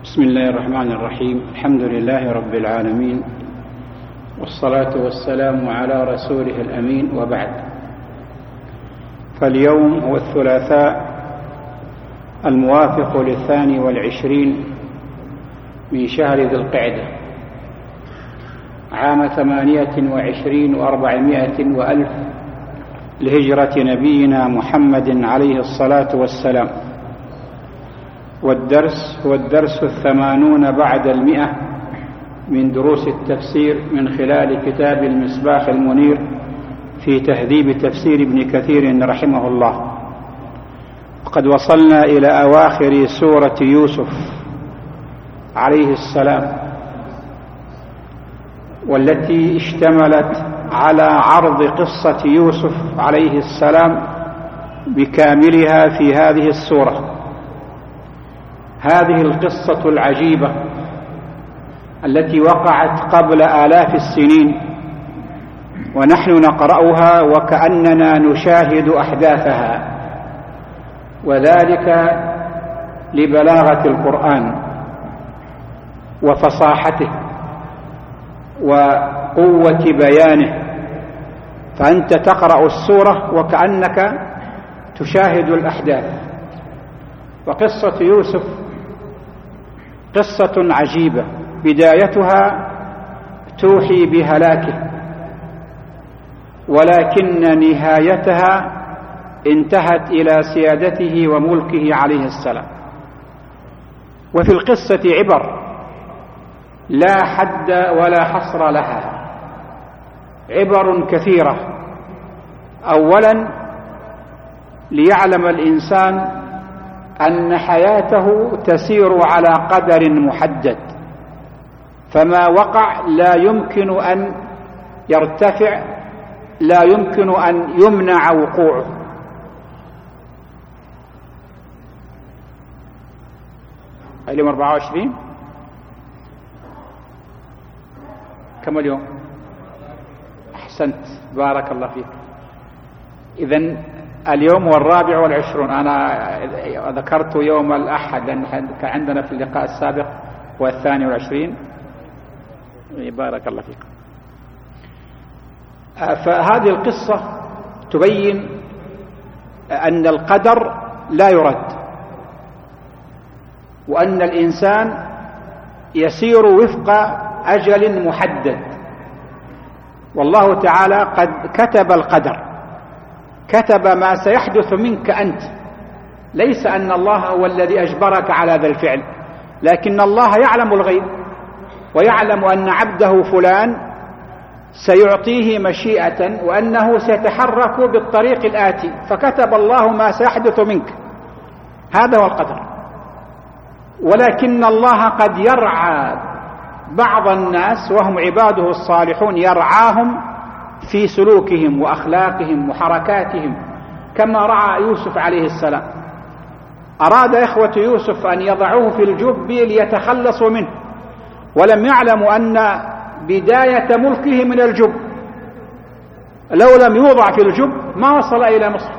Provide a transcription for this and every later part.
بسم الله الرحمن الرحيم. الحمد لله رب العالمين، والصلاة والسلام على رسوله الأمين، وبعد. فاليوم هو الثلاثاء الموافق ل22 من شهر ذي القعدة عام 28 و400 وألف لهجرة نبينا محمد عليه الصلاة والسلام، والدرس هو الدرس 80 بعد 100 من دروس التفسير من خلال كتاب المصباح المنير في تهذيب تفسير ابن كثير رحمه الله. وقد وصلنا إلى أواخر سورة يوسف عليه السلام، والتي اشتملت على عرض قصة يوسف عليه السلام بكاملها في هذه السورة. هذه القصة العجيبة التي وقعت قبل آلاف السنين، ونحن نقرأها وكأننا نشاهد أحداثها، وذلك لبلاغة القرآن وفصاحته وقوة بيانه. فأنت تقرأ السورة وكأنك تشاهد الأحداث. وقصة يوسف قصة عجيبة، بدايتها توحي بهلاكه، ولكن نهايتها انتهت إلى سيادته وملكه عليه السلام. وفي القصة عبر لا حد ولا حصر لها، عبر كثيرة. أولا، ليعلم الإنسان أن حياته تسير على قدر محدد، فما وقع لا يمكن أن يرتفع، لا يمكن أن يمنع وقوعه. اليوم 24 كم اليوم؟ أحسنت، بارك الله فيك. إذن اليوم 24. أنا ذكرت يوم الأحد لأن كان عندنا في اللقاء السابق هو 22. بارك الله فيك. فهذه القصة تبين أن القدر لا يرد، وأن الإنسان يسير وفق أجل محدد. والله تعالى قد كتب القدر، كتب ما سيحدث منك أنت. ليس أن الله هو الذي أجبرك على ذا الفعل، لكن الله يعلم الغيب، ويعلم أن عبده فلان سيعطيه مشيئة، وأنه سيتحرك بالطريق الآتي، فكتب الله ما سيحدث منك. هذا هو القدر. ولكن الله قد يرعى بعض الناس وهم عباده الصالحون، يرعاهم في سلوكهم وأخلاقهم وحركاتهم، كما رعى يوسف عليه السلام. أراد إخوة يوسف أن يضعوه في الجب ليتخلصوا منه، ولم يعلموا أن بداية ملكه من الجب. لو لم يوضع في الجب ما وصل إلى مصر.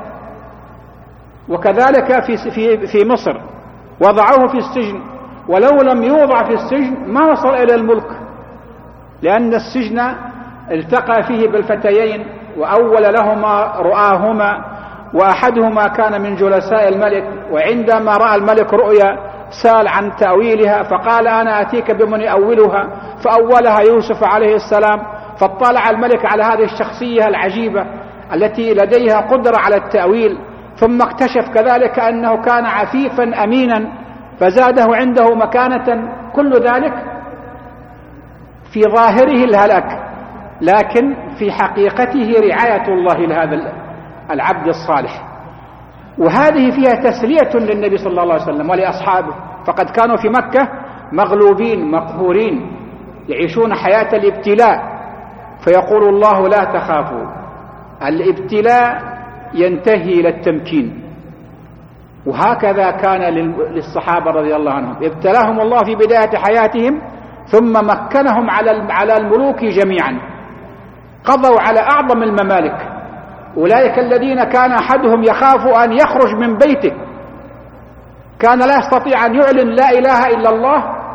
وكذلك في مصر وضعوه في السجن، ولو لم يوضع في السجن ما وصل إلى الملك، لأن السجن التقى فيه بالفتيين، وأول لهما رؤاهما، وأحدهما كان من جلساء الملك، وعندما رأى الملك رؤيا سأل عن تأويلها، فقال أنا أتيك بمن يأولها، فأولها يوسف عليه السلام. فاطلع الملك على هذه الشخصية العجيبة التي لديها قدرة على التأويل، ثم اكتشف كذلك أنه كان عفيفا أمينا، فزاده عنده مكانة. كل ذلك في ظاهره الهلاك، لكن في حقيقته رعاية الله لهذا العبد الصالح. وهذه فيها تسلية للنبي صلى الله عليه وسلم ولأصحابه، فقد كانوا في مكة مغلوبين مقهورين، يعيشون حياة الابتلاء، فيقول الله لا تخافوا. الابتلاء ينتهي إلى التمكين، وهكذا كان للصحابة رضي الله عنهم. ابتلاهم الله في بداية حياتهم، ثم مكنهم على الملوك جميعا، قضوا على أعظم الممالك. أولئك الذين كان أحدهم يخاف أن يخرج من بيته، كان لا يستطيع أن يعلن لا إله إلا الله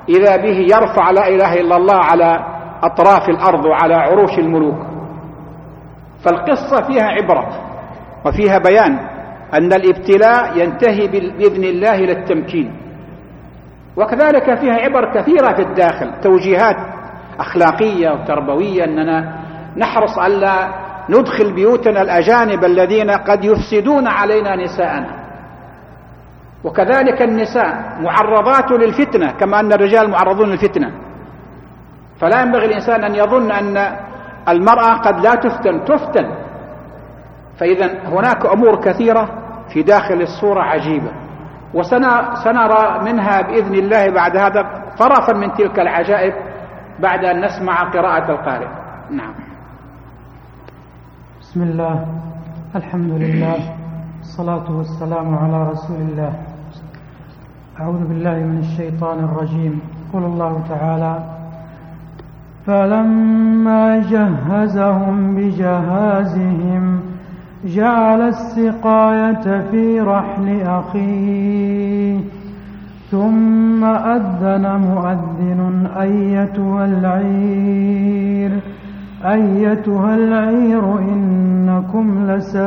إذا به يرفع لا إله إلا الله على أطراف الأرض وعلى عروش الملوك. فالقصة فيها عبرة وفيها بيان أن الابتلاء ينتهي بإذن الله إلى التمكين. وكذلك فيها عبر كثيرة في الداخل، توجيهات أخلاقية وتربوية، أننا نحرص ألا ندخل بيوتنا الأجانب الذين قد يفسدون علينا نساءنا. وكذلك النساء معرضات للفتنة كما أن الرجال معرضون للفتنة، فلا ينبغي الإنسان أن يظن أن المرأة قد لا تفتن. فإذا هناك أمور كثيرة في داخل الصورة عجيبة، وسنرى منها بإذن الله بعد هذا طرفا من تلك العجائب بعد أن نسمع قراءة القارئ. نعم. بسم الله، الحمد لله، الصلاة والسلام على رسول الله. أعوذ بالله من الشيطان الرجيم. قال الله تعالى: فلما جهزهم بجهازهم جعل السقاية في رحل أخيه ثم أذن مؤذن أيتها العير إنكم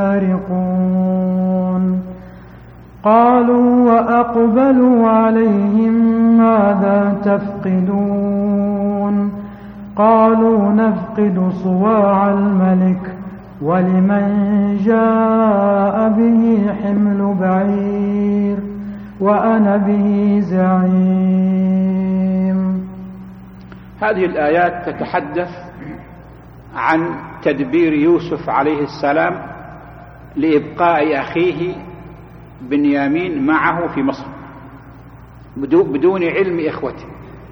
لسارقون. قالوا وأقبلوا عليهم ماذا تفقدون؟ قالوا نفقد صواع الملك ولمن جاء به حمل بعير وأنا به زعيم. هذه الآيات تتحدث عن تدبير يوسف عليه السلام لإبقاء أخيه بنيامين معه في مصر بدون علم إخوته.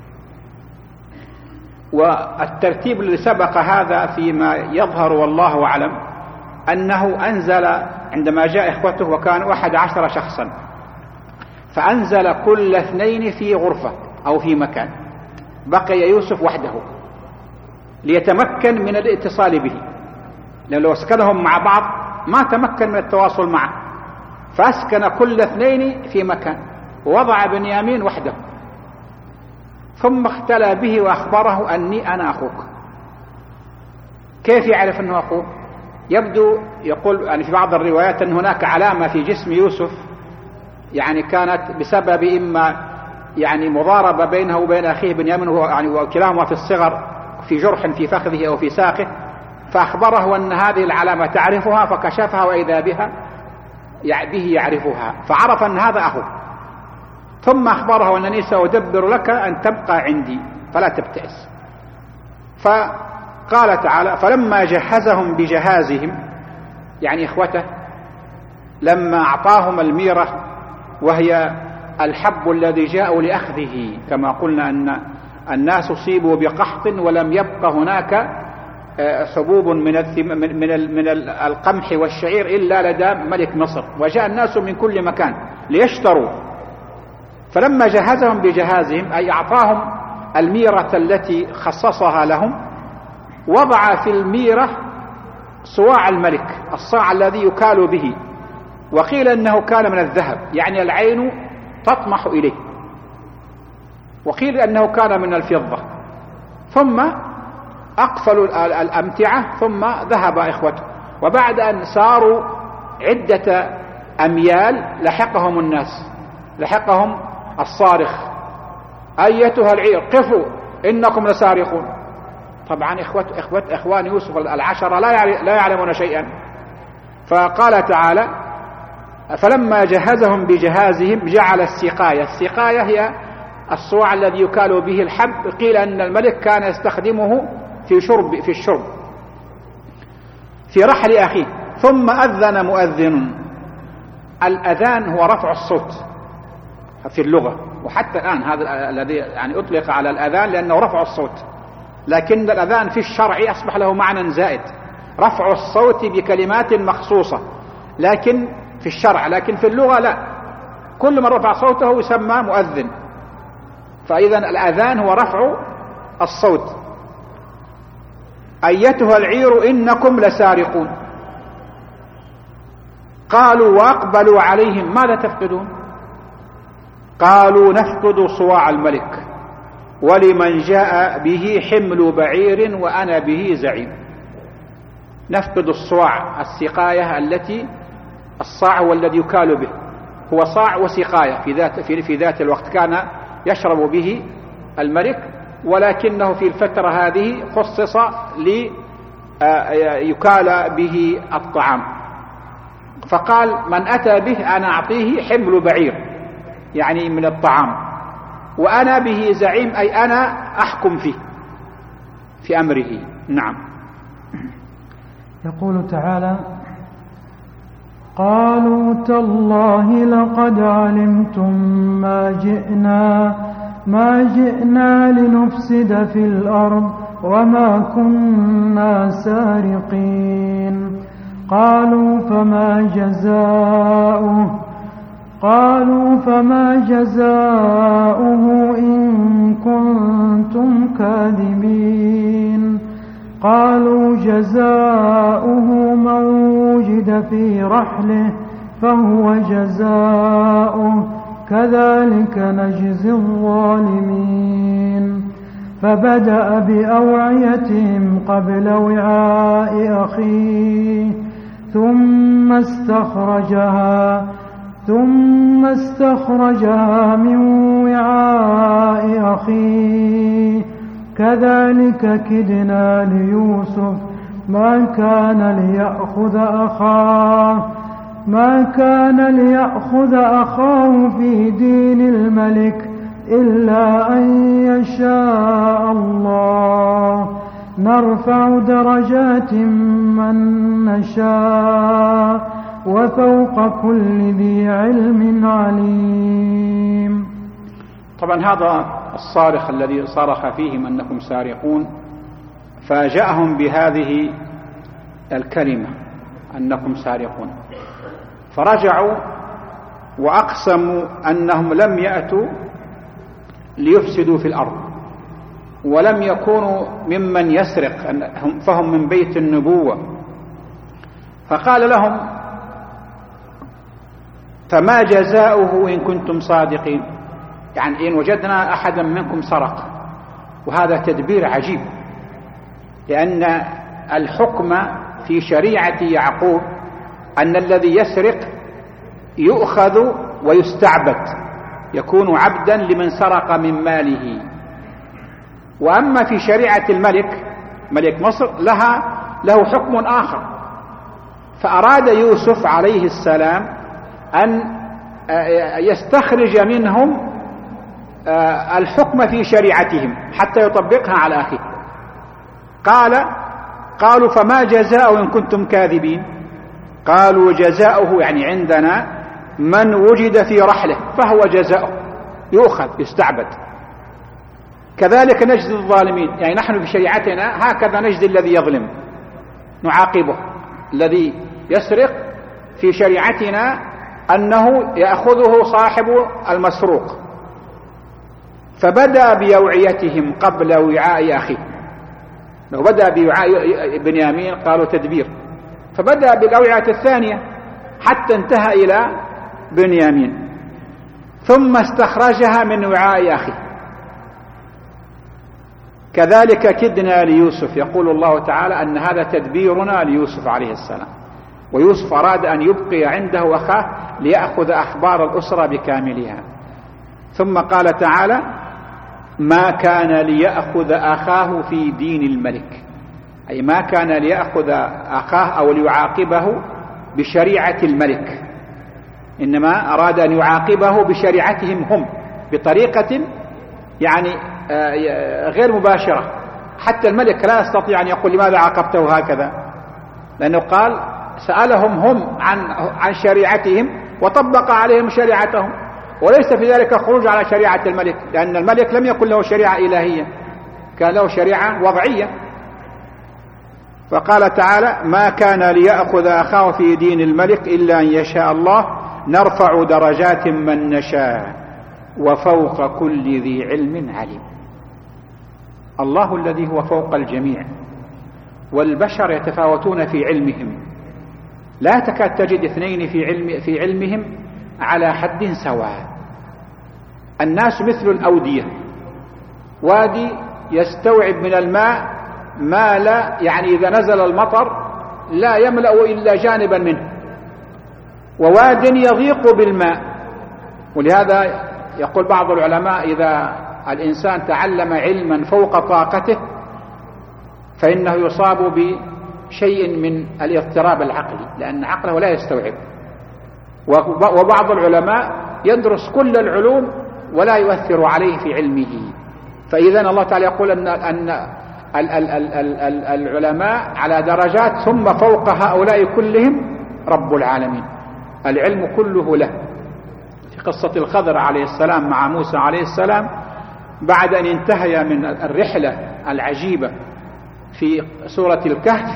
والترتيب الذي سبق هذا فيما يظهر والله أعلم أنه أنزل عندما جاء إخوته وكانوا 11 شخصا، فأنزل كل 2 في غرفة أو في مكان، بقي يوسف وحده ليتمكن من الاتصال به، لأن لو سكنهم مع بعض ما تمكن من التواصل معه، فأسكن كل 2 في مكان ووضع بنيامين وحده، ثم اختلى به وأخبره أني أنا أخوك. كيف يعرف أنه أخوه؟ يبدو يقول يعني في بعض الروايات أن هناك علامة في جسم يوسف يعني كانت بسبب إما يعني مضاربة بينه وبين أخيه بنيامين وكلاهما في الصغر في جرح في فخذه أو في ساقه، فأخبره أن هذه العلامة تعرفها، فكشفها وإذا به يعرفها، فعرف أن هذا أخوه. ثم أخبره أنني سأدبر لك أن تبقى عندي فلا تبتئس. فقال تعالى: فلما جهزهم بجهازهم، يعني إخوته، لما أعطاهم الميرة وهي الحب الذي جاءوا لأخذه، كما قلنا أن الناس أصيبوا بقحط ولم يبق هناك حبوب من القمح والشعير إلا لدى ملك مصر، وجاء الناس من كل مكان ليشتروا. فلما جهزهم بجهازهم أي أعطاهم الميرة التي خصصها لهم، وضع في الميرة صواع الملك، الصاع الذي يكال به، وقيل أنه كان من الذهب يعني العين تطمح إليه، وقيل أنه كان من الفضة. ثم أقفلوا الأمتعة ثم ذهب إخوته، وبعد أن ساروا عدة أميال لحقهم الناس، لحقهم الصارخ: أيتها العير قفوا إنكم لسارقون. طبعا إخوان يوسف 10 لا يعلمون شيئا. فقال تعالى: فلما جهزهم بجهازهم جعل السقاية. السقاية هي الصواع الذي يكال به الحب، قيل أن الملك كان يستخدمه في الشرب في رحل أخيه. ثم أذن مؤذن. الأذان هو رفع الصوت في اللغة، وحتى الآن هذا الذي يعني أطلق على الأذان لأنه رفع الصوت، لكن الأذان في الشرع أصبح له معنى زائد، رفع الصوت بكلمات مخصوصة لكن في الشرع، لكن في اللغة لا، كل من رفع صوته يسمى مؤذن. فإذا الأذان هو رفع الصوت. أيتها العير إنكم لسارقون. قالوا وأقبلوا عليهم ماذا تفقدون؟ قالوا نفقد صواع الملك ولمن جاء به حمل بعير وأنا به زعيم. نفقد الصواع، السقاية التي الصاع هو الذي يكال به، هو صاع وسقاية في ذات الوقت كان يشرب به الملك، ولكنه في الفترة هذه خصص ليكال به الطعام، فقال من أتى به أنا أعطيه حمل بعير يعني من الطعام، وأنا به زعيم أي أنا أحكم فيه في أمره. نعم. يقول تعالى: قالوا تالله لقد علمتم ما جئنا لنفسد في الأرض وما كنا سارقين. قالوا فما جزاؤه إن كنتم كاذبين. قالوا جزاؤه من وجد في رحله فهو جزاؤه كذلك نجزي الظالمين. فبدأ بأوعيتهم قبل وعاء أخيه ثم استخرجها من وعاء أخيه كذلك كدنا ليوسف ما كان ليأخذ أخاه في دين الملك إلا أن يشاء الله نرفع درجات من نشاء وفوق كل ذي علم عليم. طبعا هذا الصارخ الذي صرخ فيهم أنكم سارقون فاجأهم بهذه الكلمة أنكم سارقون، فرجعوا وأقسموا أنهم لم يأتوا ليفسدوا في الأرض ولم يكونوا ممن يسرق، فهم من بيت النبوة. فقال لهم فما جزاؤه إن كنتم صادقين، يعني إن وجدنا أحدا منكم سرق. وهذا تدبير عجيب، لأن الحكم في شريعة يعقوب أن الذي يسرق يؤخذ ويستعبد، يكون عبدا لمن سرق من ماله. وأما في شريعة ملك مصر له حكم آخر. فأراد يوسف عليه السلام أن يستخرج منهم الحكم في شريعتهم حتى يطبقها على أخيه. قالوا فما جزاؤه إن كنتم كاذبين. قالوا جزاؤه يعني عندنا من وجد في رحله فهو جزاؤه، يؤخذ يستعبد. كذلك نجزي الظالمين، يعني نحن في شريعتنا هكذا نجزي الذي يظلم، نعاقبه. الذي يسرق في شريعتنا أنه يأخذه صاحب المسروق. فبدأ بأوعيتهم قبل وعاء أخيه. لو بدأ بوعاء بنيامين قالوا تدبير، فبدأ بالأوعية الثانية حتى انتهى إلى بنيامين، ثم استخرجها من وعاء أخيه. كذلك كدنا ليوسف. يقول الله تعالى أن هذا تدبيرنا ليوسف عليه السلام، ويوسف أراد أن يبقي عنده أخاه ليأخذ أخبار الأسرة بكاملها. ثم قال تعالى ما كان ليأخذ أخاه في دين الملك، أي ما كان ليأخذ أخاه أو ليعاقبه بشريعة الملك، إنما أراد أن يعاقبه بشريعتهم هم بطريقة يعني غير مباشرة. حتى الملك لا يستطيع أن يقول لماذا عاقبته هكذا، لأنه قال سألهم هم عن شريعتهم وطبق عليهم شريعتهم، وليس في ذلك خروج على شريعة الملك، لأن الملك لم يكن له شريعة إلهية، كان له شريعة وضعية. فقال تعالى ما كان ليأخذ أخاه في دين الملك إلا أن يشاء الله نرفع درجات من نشاء وفوق كل ذي علم عليم. الله الذي هو فوق الجميع، والبشر يتفاوتون في علمهم، لا تكاد تجد اثنين في علمهم على حد سواء. الناس مثل الأودية، وادي يستوعب من الماء ما لا يعني إذا نزل المطر لا يملأ إلا جانبا منه، وواد يضيق بالماء. ولهذا يقول بعض العلماء إذا الإنسان تعلم علما فوق طاقته فإنه يصاب بشيء من الاضطراب العقلي، لأن عقله لا يستوعب. وبعض العلماء يدرس كل العلوم ولا يؤثر عليه في علمه. فإذا الله تعالى يقول أن العلماء على درجات، ثم فوق هؤلاء كلهم رب العالمين، العلم كله له. في قصة الخضر عليه السلام مع موسى عليه السلام، بعد أن انتهي من الرحلة العجيبة في سورة الكهف،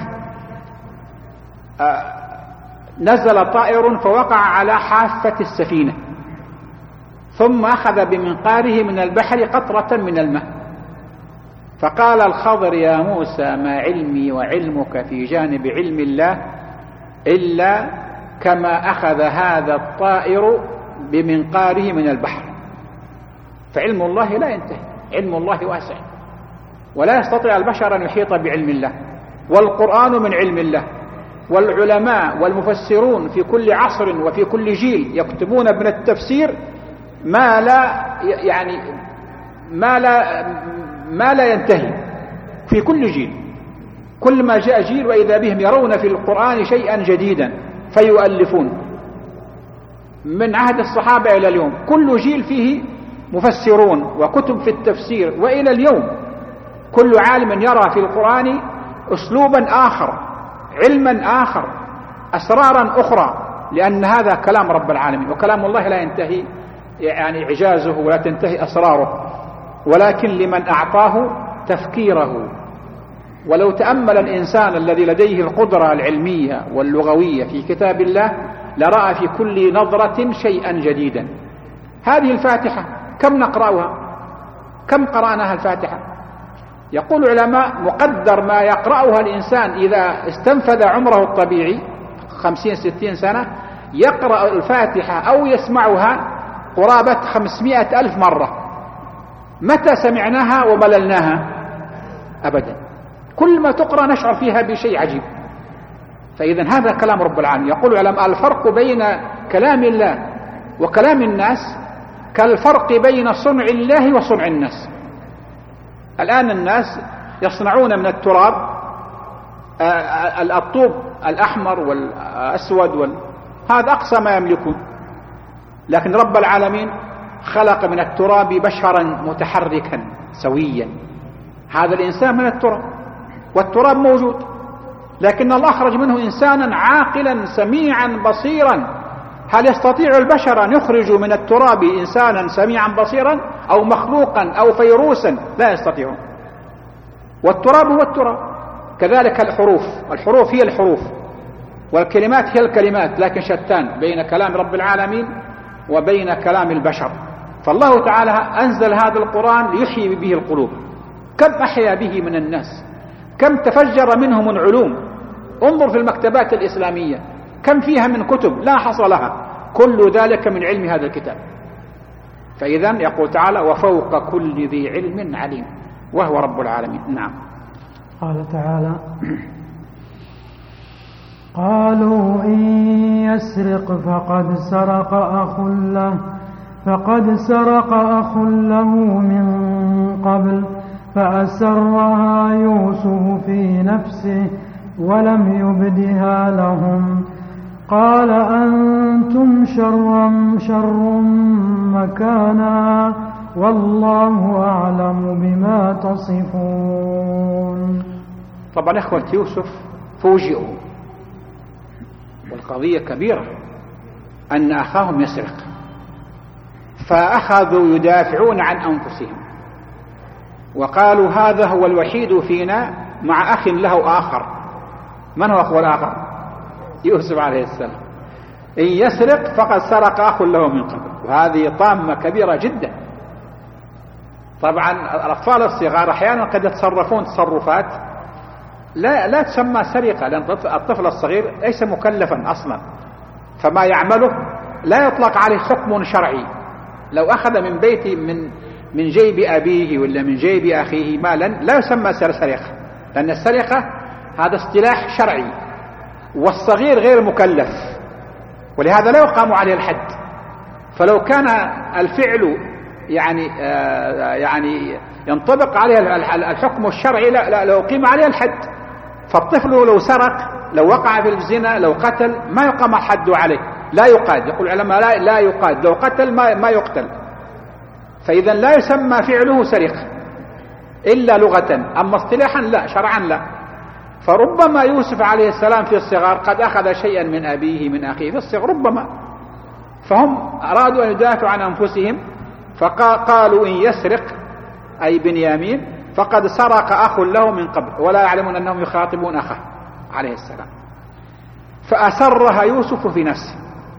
نزل طائر فوقع على حافة السفينة، ثم أخذ بمنقاره من البحر قطرة من الماء، فقال الخضر يا موسى ما علمي وعلمك في جانب علم الله إلا كما أخذ هذا الطائر بمنقاره من البحر. فعلم الله لا ينتهي، علم الله واسع، ولا يستطيع البشر أن يحيط بعلم الله. والقرآن من علم الله، والعلماء والمفسرون في كل عصر وفي كل جيل يكتبون من التفسير ما لا ينتهي في كل جيل. كل ما جاء جيل وإذا بهم يرون في القرآن شيئا جديدا فيؤلفون. من عهد الصحابة إلى اليوم كل جيل فيه مفسرون وكتب في التفسير، وإلى اليوم كل عالم يرى في القرآن أسلوبا آخر، علما آخر، أسرارا أخرى، لأن هذا كلام رب العالمين، وكلام الله لا ينتهي يعني إعجازه ولا تنتهي أسراره، ولكن لمن أعطاه تفكيره. ولو تأمل الإنسان الذي لديه القدرة العلمية واللغوية في كتاب الله لرأى في كل نظرة شيئا جديدا. هذه الفاتحة كم نقرأها؟ كم قرأناها الفاتحة؟ يقول العلماء مقدر ما يقرأها الإنسان إذا استنفذ عمره الطبيعي 50-60 سنة يقرأ الفاتحة أو يسمعها قرابة 500,000 مرة. متى سمعناها ومللناها؟ أبدا. كل ما تقرأ نشعر فيها بشيء عجيب. فإذا هذا كلام رب العالمين. يقول العلماء الفرق بين كلام الله وكلام الناس كالفرق بين صنع الله وصنع الناس. الآن الناس يصنعون من التراب الطوب الأحمر والأسود هذا أقصى ما يملكون، لكن رب العالمين خلق من التراب بشرا متحركا سويا. هذا الإنسان من التراب، والتراب موجود، لكن الله أخرج منه إنسانا عاقلا سميعا بصيرا. هل يستطيع البشر أن يخرجوا من التراب إنسانا سميعا بصيرا أو مخلوقا أو فيروسا؟ لا يستطيعون. والتراب هو التراب. كذلك الحروف هي الحروف، والكلمات هي الكلمات، لكن شتان بين كلام رب العالمين وبين كلام البشر. فالله تعالى أنزل هذا القرآن ليحيي به القلوب. كم أحيا به من الناس، كم تفجر منه من علوم. انظر في المكتبات الإسلامية كم فيها من كتب لا حصر لها، كل ذلك من علم هذا الكتاب. فإذا يقول تعالى وفوق كل ذي علم عليم، وهو رب العالمين. نعم. قال تعالى قالوا إن يسرق فقد سرق أخ له من قبل فأسرها يوسف في نفسه ولم يبدها لهم قال أنتم شر مكانا والله أعلم بما تصفون. طبعا إخوة يوسف فوجئوا، والقضية كبيرة أن أخاهم يسرق، فأخذوا يدافعون عن أنفسهم وقالوا هذا هو الوحيد فينا مع أخ له آخر. من هو أخوه الآخر؟ يوسف عليه السلام. إن يسرق فقد سرق أخ له من قبل. وهذه طامة كبيرة جدا. طبعا الأطفال الصغار أحيانا قد يتصرفون تصرفات لا تسمى سرقة، لأن الطفل الصغير ليس مكلفا أصلا، فما يعمله لا يطلق عليه حكم شرعي. لو أخذ من بيتي من جيب أبيه ولا من جيب أخيه مالا لا يسمى سرقة، لأن السرقة هذا اصطلاح شرعي، والصغير غير مكلف، ولهذا لا يقام عليه الحد. فلو كان الفعل يعني ينطبق عليه الحكم الشرعي لا يقيم عليه الحد. فالطفل لو سرق، لو وقع في الزنا، لو قتل، ما يقام الحد عليه، لا يقاد. يقول العلماء لا يقاد، لو قتل ما يقتل. فإذا لا يسمى فعله سرقة إلا لغة، أما اصطلاحا لا، شرعا لا. فربما يوسف عليه السلام في الصغر قد أخذ شيئا من أبيه من أخيه في الصغر ربما، فهم أرادوا أن يدافعوا عن أنفسهم فقالوا إن يسرق أي بنيامين فقد سرق أخ له من قبل، ولا يعلمون أنهم يخاطبون أخاه عليه السلام. فأسرها يوسف في نفسه.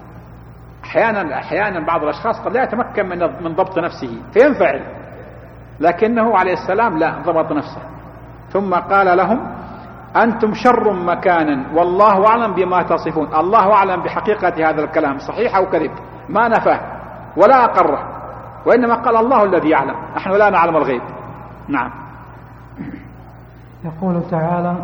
أحيانا بعض الأشخاص قد لا يتمكن من ضبط نفسه فينفعل، لكنه عليه السلام لا، ضبط نفسه. ثم قال لهم أنتم شر مكانا والله أعلم بما تصفون. الله أعلم بحقيقة هذا الكلام، صحيح أو كذب، ما نفاه ولا أقره، وإنما قال الله الذي يعلم، نحن لا نعلم الغيب. نعم. يقول تعالى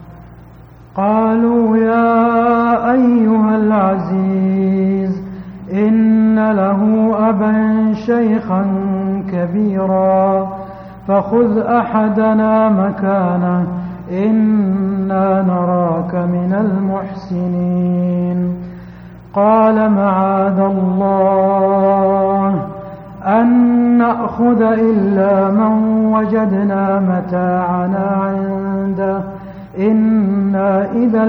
قالوا يا أيها العزيز إن له أبا شيخا كبيرا فخذ أحدنا مكانه إنا نراك من المحسنين. قال معاذ الله أن نأخذ إلا من وجدنا متاعنا عنده إنا إذا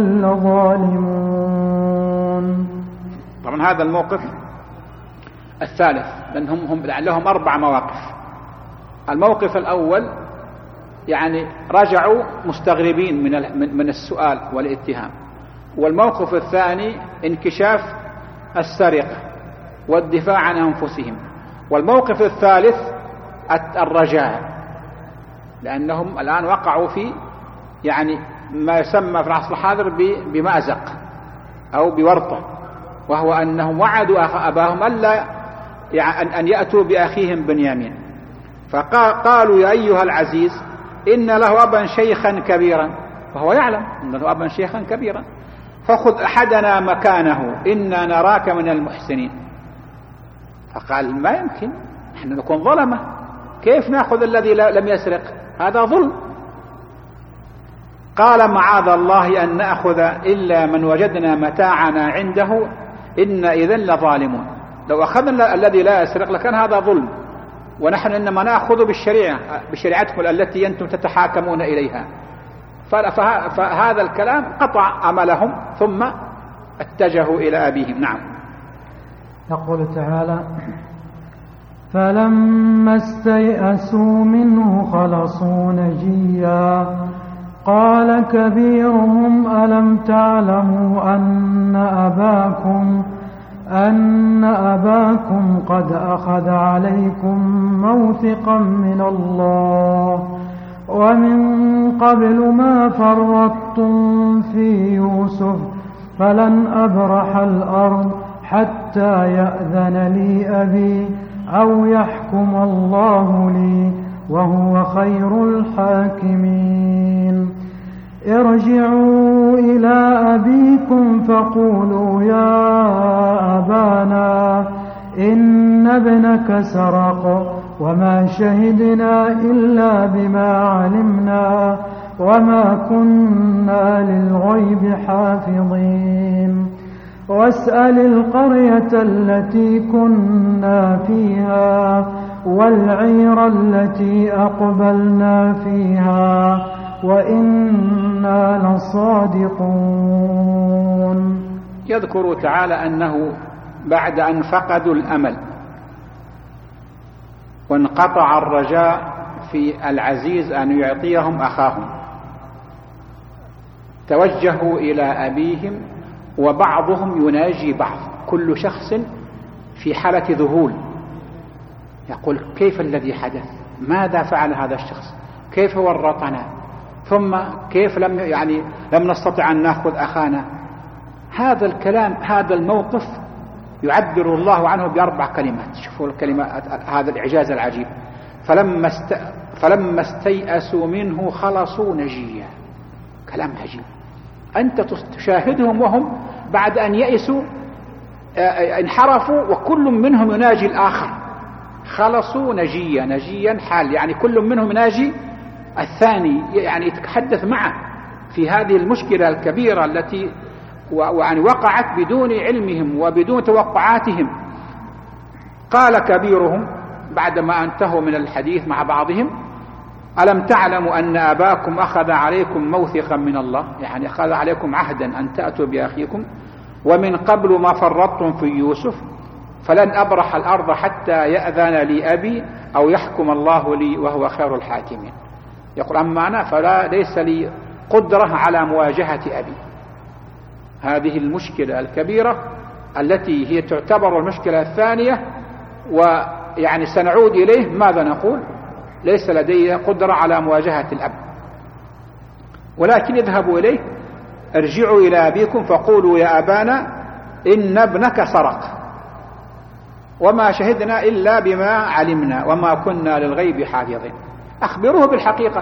لظالمون. طبعا هذا الموقف الثالث، لأنهم لهم 4 مواقف. الموقف الأول يعني رجعوا مستغربين من السؤال والاتهام، والموقف الثاني انكشاف السرقة والدفاع عن أنفسهم، والموقف الثالث الرجاء، لأنهم الآن وقعوا في يعني ما يسمى في العصر الحاضر بمأزق أو بورطة، وهو أنهم وعدوا أباهم ألا أن يأتوا بأخيهم بنيامين. فقالوا يا أيها العزيز إن له أبا شيخا كبيرا، فهو يعلم أن له أبا شيخا كبيرا، فخذ أحدنا مكانه إنا نراك من المحسنين. فقال ما يمكن، نحن نكون ظلمة، كيف نأخذ الذي لم يسرق؟ هذا ظلم. قال معاذ الله أن نأخذ إلا من وجدنا متاعنا عنده إنا إذن لظالمون. لو أخذنا الذي لا يسرق لكان هذا ظلم، ونحن إنما نأخذ بشريعتكم التي أنتم تتحاكمون إليها. فهذا الكلام قطع أملهم ثم اتجهوا إلى أبيهم. نعم. يقول تعالى فلما استيئسوا منه خلصوا نجيا قال كبيرهم ألم تعلموا أن أباكم قد أخذ عليكم موثقا من الله ومن قبل ما فرطتم في يوسف فلن أبرح الأرض حتى يأذن لي أبي أو يحكم الله لي وهو خير الحاكمين. ارجعوا إلى أبيكم فقولوا يا أبانا إن ابنك سرق وما شهدنا إلا بما علمنا وما كنا للغيب حافظين واسأل القرية التي كنا فيها والعير التي أقبلنا فيها وإنا لصادقون. يذكر تعالى أنه بعد أن فقدوا الأمل وانقطع الرجاء في العزيز أن يعطيهم أخاهم توجهوا إلى أبيهم، وبعضهم يناجي بعض، كل شخص في حالة ذهول يقول كيف الذي حدث، ماذا فعل هذا الشخص، كيف ورطنا، ثم كيف لم نستطع أن نأخذ أخانا. هذا الكلام، هذا الموقف يعبر الله عنه ب4 كلمات. شوفوا الكلمات، هذا الإعجاز العجيب. فلما استيأسوا منه خلصوا نجيا. كلام عجيب. أنت تشاهدهم وهم بعد أن يئسوا انحرفوا وكل منهم يناجي الآخر. خلصوا نجيا، نجيا حال يعني كل منهم يناجي الثاني، يعني يتحدث معه في هذه المشكلة الكبيرة التي يعني وقعت بدون علمهم وبدون توقعاتهم. قال كبيرهم بعدما انتهوا من الحديث مع بعضهم: ألم تعلموا أن أباكم أخذ عليكم موثقا من الله، يعني أخذ عليكم عهدا أن تأتوا بأخيكم، ومن قبل ما فرطتم في يوسف، فلن أبرح الأرض حتى يأذن لي أبي أو يحكم الله لي وهو خير الحاكمين. يقول أما أنا فليس لي قدرة على مواجهة أبي. هذه المشكلة الكبيرة التي هي تعتبر المشكلة الثانية، ويعني سنعود إليه. ماذا نقول؟ ليس لدي قدرة على مواجهة الأب، ولكن اذهبوا إليه، ارجعوا إلى أبيكم فقولوا يا أبانا إن ابنك سرق وما شهدنا إلا بما علمنا وما كنا للغيب حافظين. أخبروه بالحقيقة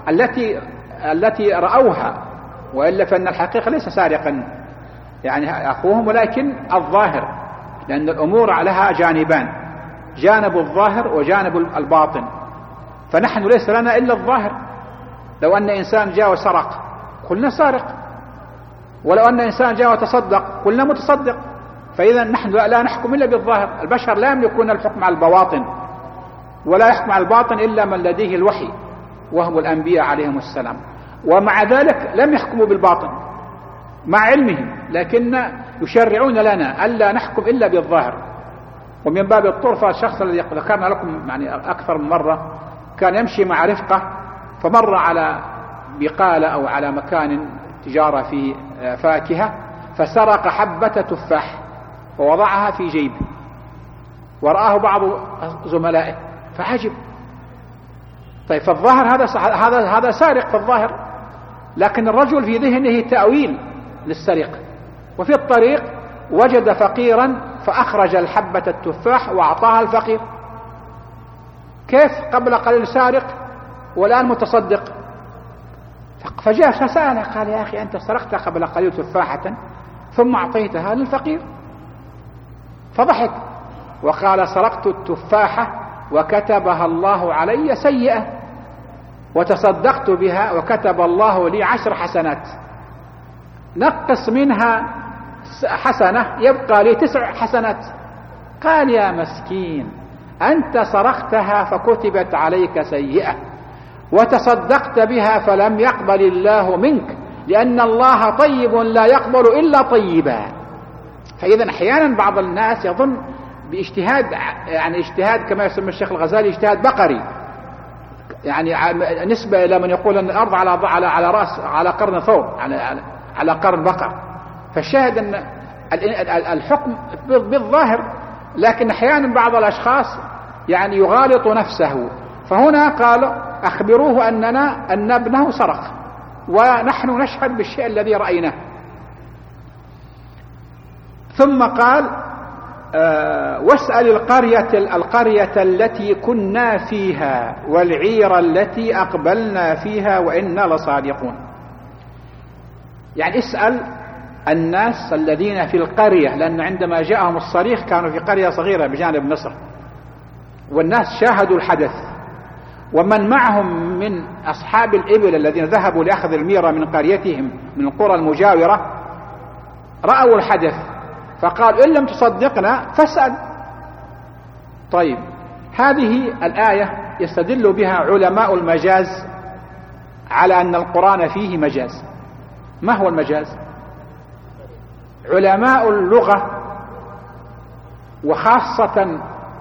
التي رأوها، وإلا فإن الحقيقة ليس سارقا يعني أخوهم، ولكن الظاهر، لأن الأمور لها جانبان، جانب الظاهر وجانب الباطن، فنحن ليس لنا إلا الظاهر. لو أن إنسان جاء وسرق قلنا سارق، ولو أن إنسان جاء وتصدق قلنا متصدق. فإذا نحن لا نحكم إلا بالظاهر. البشر لا يملكون الحكم على البواطن، ولا يحكم على الباطن إلا من لديه الوحي وهم الأنبياء عليهم السلام. ومع ذلك لم يحكموا بالباطن مع علمهم، لكن يشرعون لنا ألا نحكم إلا بالظاهر. ومن باب الطرفة الشخص الذي ذكرنا لكم يعني أكثر من مرة كان يمشي مع رفقة، فمر على بقالة أو على مكان تجارة في فاكهة، فسرق حبة تفاح ووضعها في جيبه، ورآه بعض زملائه فعجب. طيب فالظاهر هذا سارق في الظاهر، لكن الرجل في ذهنه تأويل للسرقة. وفي الطريق وجد فقيرا فأخرج الحبة التفاح وأعطاها الفقير. كيف قبل قليل سارق والآن متصدق؟ فجاء فسأله قال يا أخي أنت سرقت قبل قليل تفاحة ثم أعطيتها للفقير. فضحك وقال سرقت التفاحة وكتبها الله علي سيئة، وتصدقت بها وكتب الله لي 10 حسنات، نقص منها حسنة يبقى لي 9 حسنات. قال يا مسكين أنت سرقتها فكتبت عليك سيئة، وتصدقت بها فلم يقبل الله منك، لأن الله طيب لا يقبل إلا طيبا. فإذا أحيانا بعض الناس يظن باجتهاد، يعني اجتهاد كما يسمى الشيخ الغزالي اجتهاد بقري، يعني نسبة إلى من يقول أن الأرض على رأس على قرن ثور، على قرن بقر. فالشاهد أن الحكم بالظاهر، لكن أحيانا بعض الأشخاص يعني يغالط نفسه. فهنا قال أخبروه أن ابنه سرق ونحن نشهد بالشيء الذي رأيناه. ثم قال واسأل القرية التي كنا فيها والعير التي أقبلنا فيها وإنا لصادقون. يعني اسأل الناس الذين في القرية، لأن عندما جاءهم الصريخ كانوا في قرية صغيرة بجانب مصر، والناس شاهدوا الحدث، ومن معهم من أصحاب الإبل الذين ذهبوا لأخذ الميرة من قريتهم من القرى المجاورة رأوا الحدث، فقالوا إن لم تصدقنا فاسأل. طيب هذه الآية يستدل بها علماء المجاز على أن القرآن فيه مجاز. ما هو المجاز؟ علماء اللغة وخاصة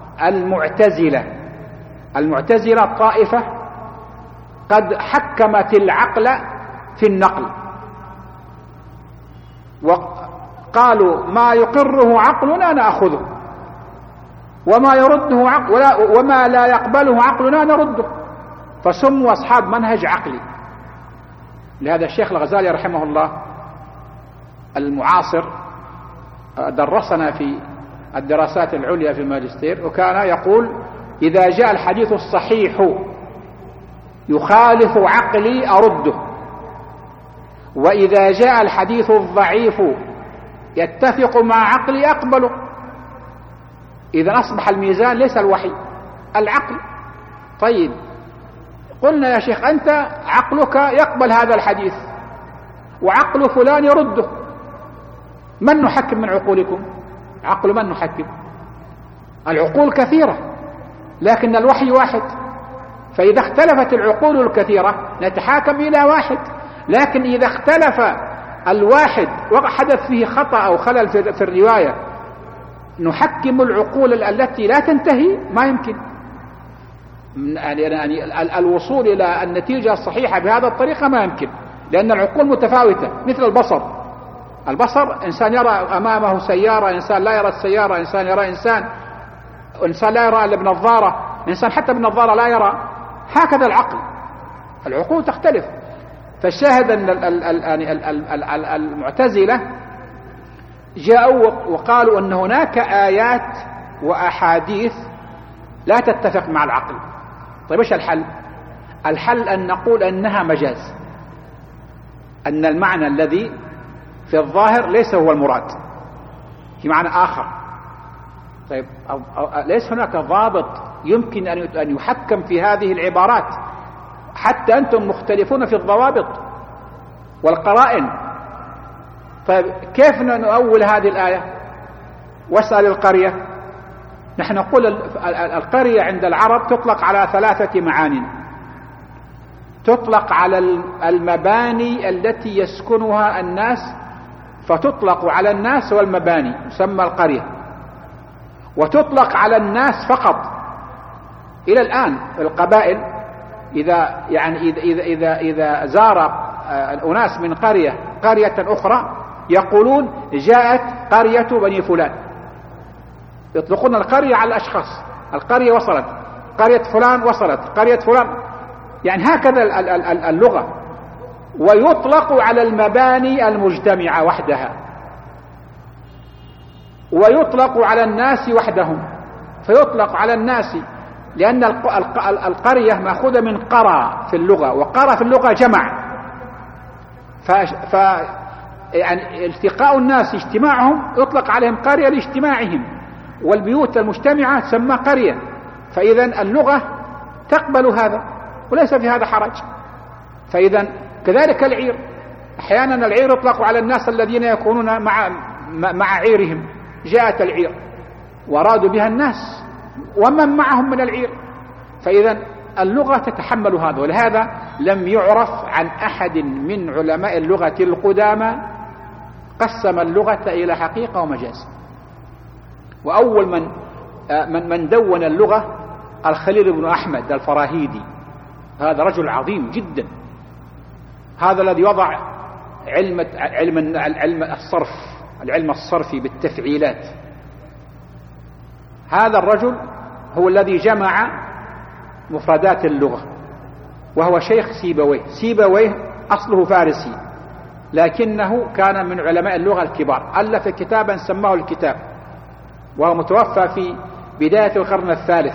المعتزلة طائفة قد حكمت العقل في النقل، وقالوا ما يقره عقلنا نأخذه، وما يرده وما لا يقبله عقلنا نرده، فسموا أصحاب منهج عقلي. لهذا الشيخ الغزالي رحمه الله المعاصر درسنا في الدراسات العليا في الماجستير، وكان يقول إذا جاء الحديث الصحيح يخالف عقلي أرده، وإذا جاء الحديث الضعيف يتفق مع عقلي أقبله. إذا أصبح الميزان ليس الوحي، العقل. طيب قلنا يا شيخ أنت عقلك يقبل هذا الحديث وعقل فلان يرده، من نحكم من عقولكم؟ عقل من نحكم؟ العقول كثيرة لكن الوحي واحد، فإذا اختلفت العقول الكثيرة نتحاكم إلى واحد. لكن إذا اختلف الواحد وحدث فيه خطأ أو خلل في الرواية نحكم العقول التي لا تنتهي، ما يمكن. يعني الوصول إلى النتيجة الصحيحة بهذا الطريقة ما يمكن، لأن العقول متفاوتة. مثل البصر إنسان يرى أمامه سيارة، إنسان لا يرى السيارة، إنسان يرى إنسان لا يرى إلا بنظارة، إنسان حتى بالنظارة لا يرى. هكذا العقول تختلف. فالشاهد أن المعتزلة جاءوا وقالوا أن هناك آيات وأحاديث لا تتفق مع العقل. طيب إيش الحل؟ الحل أن نقول أنها مجاز، أن المعنى الذي في الظاهر ليس هو المراد، في معنى آخر. طيب ليس هناك ضابط يمكن أن يحكم في هذه العبارات، حتى أنتم مختلفون في الضوابط والقرائن. طيب كيف نؤول هذه الآية؟ واسأل القرية. نحن نقول القرية عند العرب تطلق على 3 معان. تطلق على المباني التي يسكنها الناس، فتطلق على الناس والمباني تسمى القرية، وتطلق على الناس فقط. إلى الآن القبائل إذا زار أناس من قرية أخرى يقولون جاءت قرية بني فلان، يطلقون القرية على الأشخاص. القرية وصلت، قرية فلان وصلت، قرية فلان، يعني هكذا اللغة. ويطلق على المباني المجتمعة وحدها، ويطلق على الناس وحدهم. فيطلق على الناس لأن القرية مأخوذة من قرى في اللغة، وقرى في اللغة جمع. يعني التقاء الناس اجتماعهم يطلق عليهم قرية لاجتماعهم، والبيوت المجتمعة تسمى قرية. فإذا اللغة تقبل هذا وليس في هذا حرج. فإذا كذلك العير، أحيانا العير يطلق على الناس الذين يكونون مع عيرهم. جاءت العير وأرادوا بها الناس ومن معهم من العير. فإذا اللغة تتحمل هذا، ولهذا لم يعرف عن أحد من علماء اللغة القدامى قسم اللغة إلى حقيقة ومجاز. وأول من دون اللغة الخليل بن أحمد الفراهيدي، هذا رجل عظيم جدا، هذا الذي وضع العلم الصرفي بالتفعيلات. هذا الرجل هو الذي جمع مفردات اللغة، وهو شيخ سيبويه أصله فارسي لكنه كان من علماء اللغة الكبار. ألف كتابا سماه الكتاب، وهو متوفى في بداية القرن الثالث،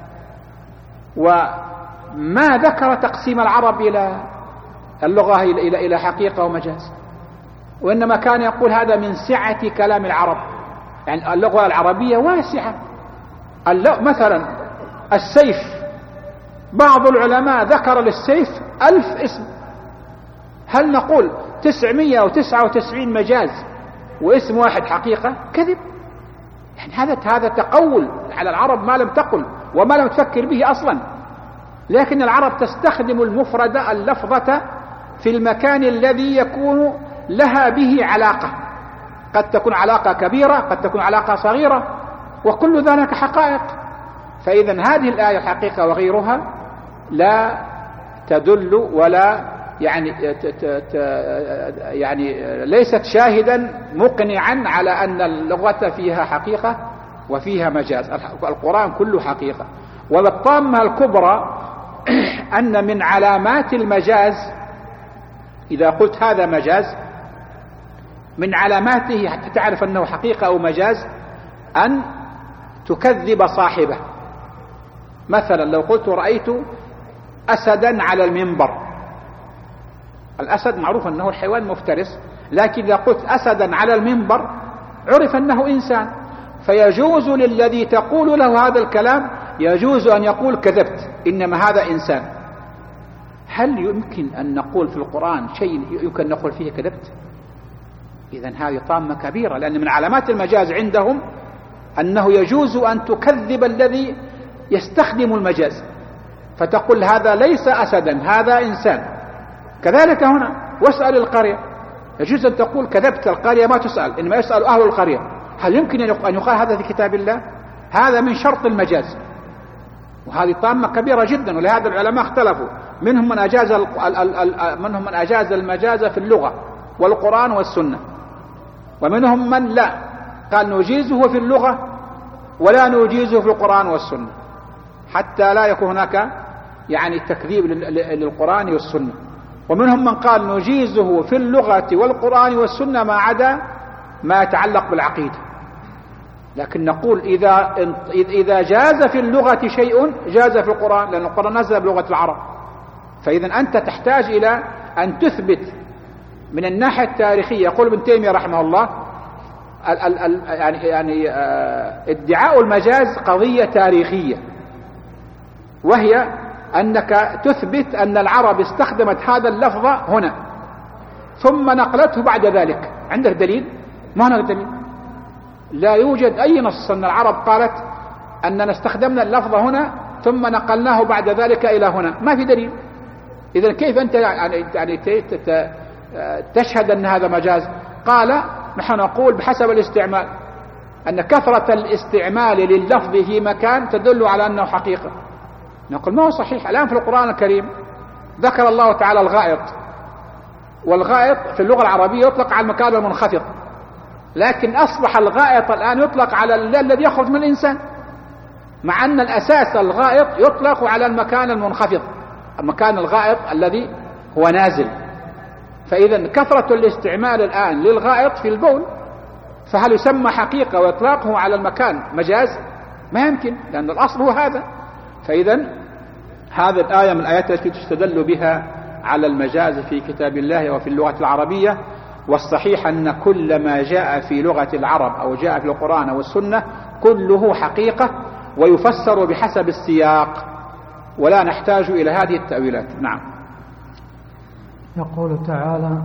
وما ذكر تقسيم العرب إلى اللغة إلى حقيقة ومجاز، وإنما كان يقول هذا من سعة كلام العرب. يعني اللغة العربية واسعة. مثلا السيف، بعض العلماء ذكر للسيف 1000 اسم. هل نقول 999 مجاز واسم واحد حقيقة؟ كذب. يعني هذا تقول على العرب ما لم تقل وما لم تفكر به أصلا. لكن العرب تستخدم المفردة اللفظة في المكان الذي يكون لها به علاقة، قد تكون علاقة كبيرة، قد تكون علاقة صغيرة، وكل ذلك حقائق. فإذا هذه الآية الحقيقة وغيرها لا تدل ولا يعني ليست شاهدا مقنعا على أن اللغة فيها حقيقة وفيها مجاز. القرآن كله حقيقة. وبالطامة الكبرى أن من علامات المجاز، إذا قلت هذا مجاز، من علاماته حتى تعرف أنه حقيقة أو مجاز أن تكذب صاحبه. مثلا لو قلت رأيت أسدا على المنبر، الأسد معروف أنه الحيوان مفترس، لكن إذا قلت أسدا على المنبر عرف أنه إنسان، فيجوز للذي تقول له هذا الكلام يجوز أن يقول كذبت، إنما هذا إنسان. هل يمكن أن نقول في القرآن شيء يمكن نقول فيه كذبت؟ إذن هذه طامة كبيرة، لأن من علامات المجاز عندهم أنه يجوز أن تكذب الذي يستخدم المجاز، فتقول هذا ليس أسدا هذا إنسان. كذلك هنا واسأل القرية، يجوز أن تقول كذبت، القرية ما تسأل إنما يسأل أهل القرية. هل يمكن أن يقال هذا في كتاب الله؟ هذا من شرط المجاز، وهذه طامة كبيرة جدا. ولهذا العلماء اختلفوا، منهم من أجاز المجاز في اللغة والقرآن والسنة، ومنهم من لا، قال نجيزه في اللغة ولا نجيزه في القرآن والسنة، حتى لا يكون هناك يعني تكذيب للقرآن والسنة. ومنهم من قال نجيزه في اللغة والقرآن والسنة ما عدا ما يتعلق بالعقيدة. لكن نقول إذا جاز في اللغة شيء جاز في القرآن، لأن القرآن نزل بلغة العرب. فإذا أنت تحتاج إلى أن تثبت من الناحية التاريخية. يقول ابن تيمية رحمه الله يعني ادعاء المجاز قضية تاريخية، وهي أنك تثبت أن العرب استخدمت هذا اللفظ هنا ثم نقلته بعد ذلك. عندك دليل؟ ما هناك دليل، لا يوجد أي نص أن العرب قالت أننا استخدمنا اللفظ هنا ثم نقلناه بعد ذلك إلى هنا، ما في دليل. إذن كيف أنت يعني تشهد أن هذا مجاز؟ قال نحن نقول بحسب الاستعمال، أن كثرة الاستعمال لللفظ في مكان تدل على أنه حقيقة. نقول ما هو صحيح. الآن في القرآن الكريم ذكر الله تعالى الغائط، والغائط في اللغة العربية يطلق على المكان المنخفض، لكن أصبح الغائط الآن يطلق على الذي يخرج من الإنسان، مع أن الأساس الغائط يطلق على المكان المنخفض، المكان الغائط الذي هو نازل. فإذا كثرة الاستعمال الآن للغائط في البول، فهل يسمى حقيقة وإطلاقه على المكان مجاز؟ ما يمكن، لأن الأصل هو هذا. فإذا هذه الآية من الآيات التي تستدل بها على المجاز في كتاب الله وفي اللغة العربية. والصحيح أن كل ما جاء في لغة العرب أو جاء في القرآن والسنة كله حقيقة ويفسر بحسب السياق، ولا نحتاج إلى هذه التأويلات. نعم. يقول تعالى: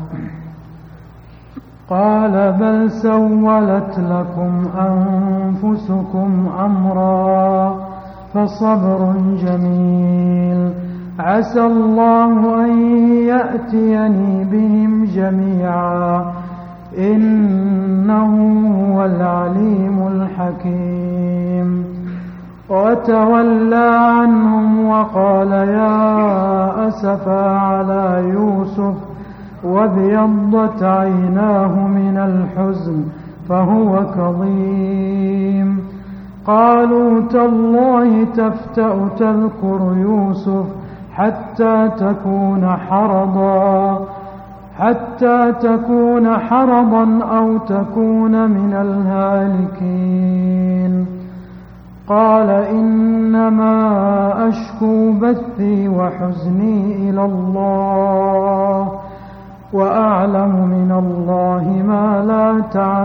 قال بل سولت لكم أنفسكم أمرا فصبر جميل عسى الله أن يأتيني بهم جميعا إنه هو العليم الحكيم. وتولى عنهم وقال يا أسفا على يوسف وابيضت عيناه من الحزن فهو كظيم. قالوا تالله تفتأ تذكر يوسف حتى تكون حرضا أو تكون من الهالكين. قال إنما أشكو بثي وحزني إلى الله وأعلم من الله ما لا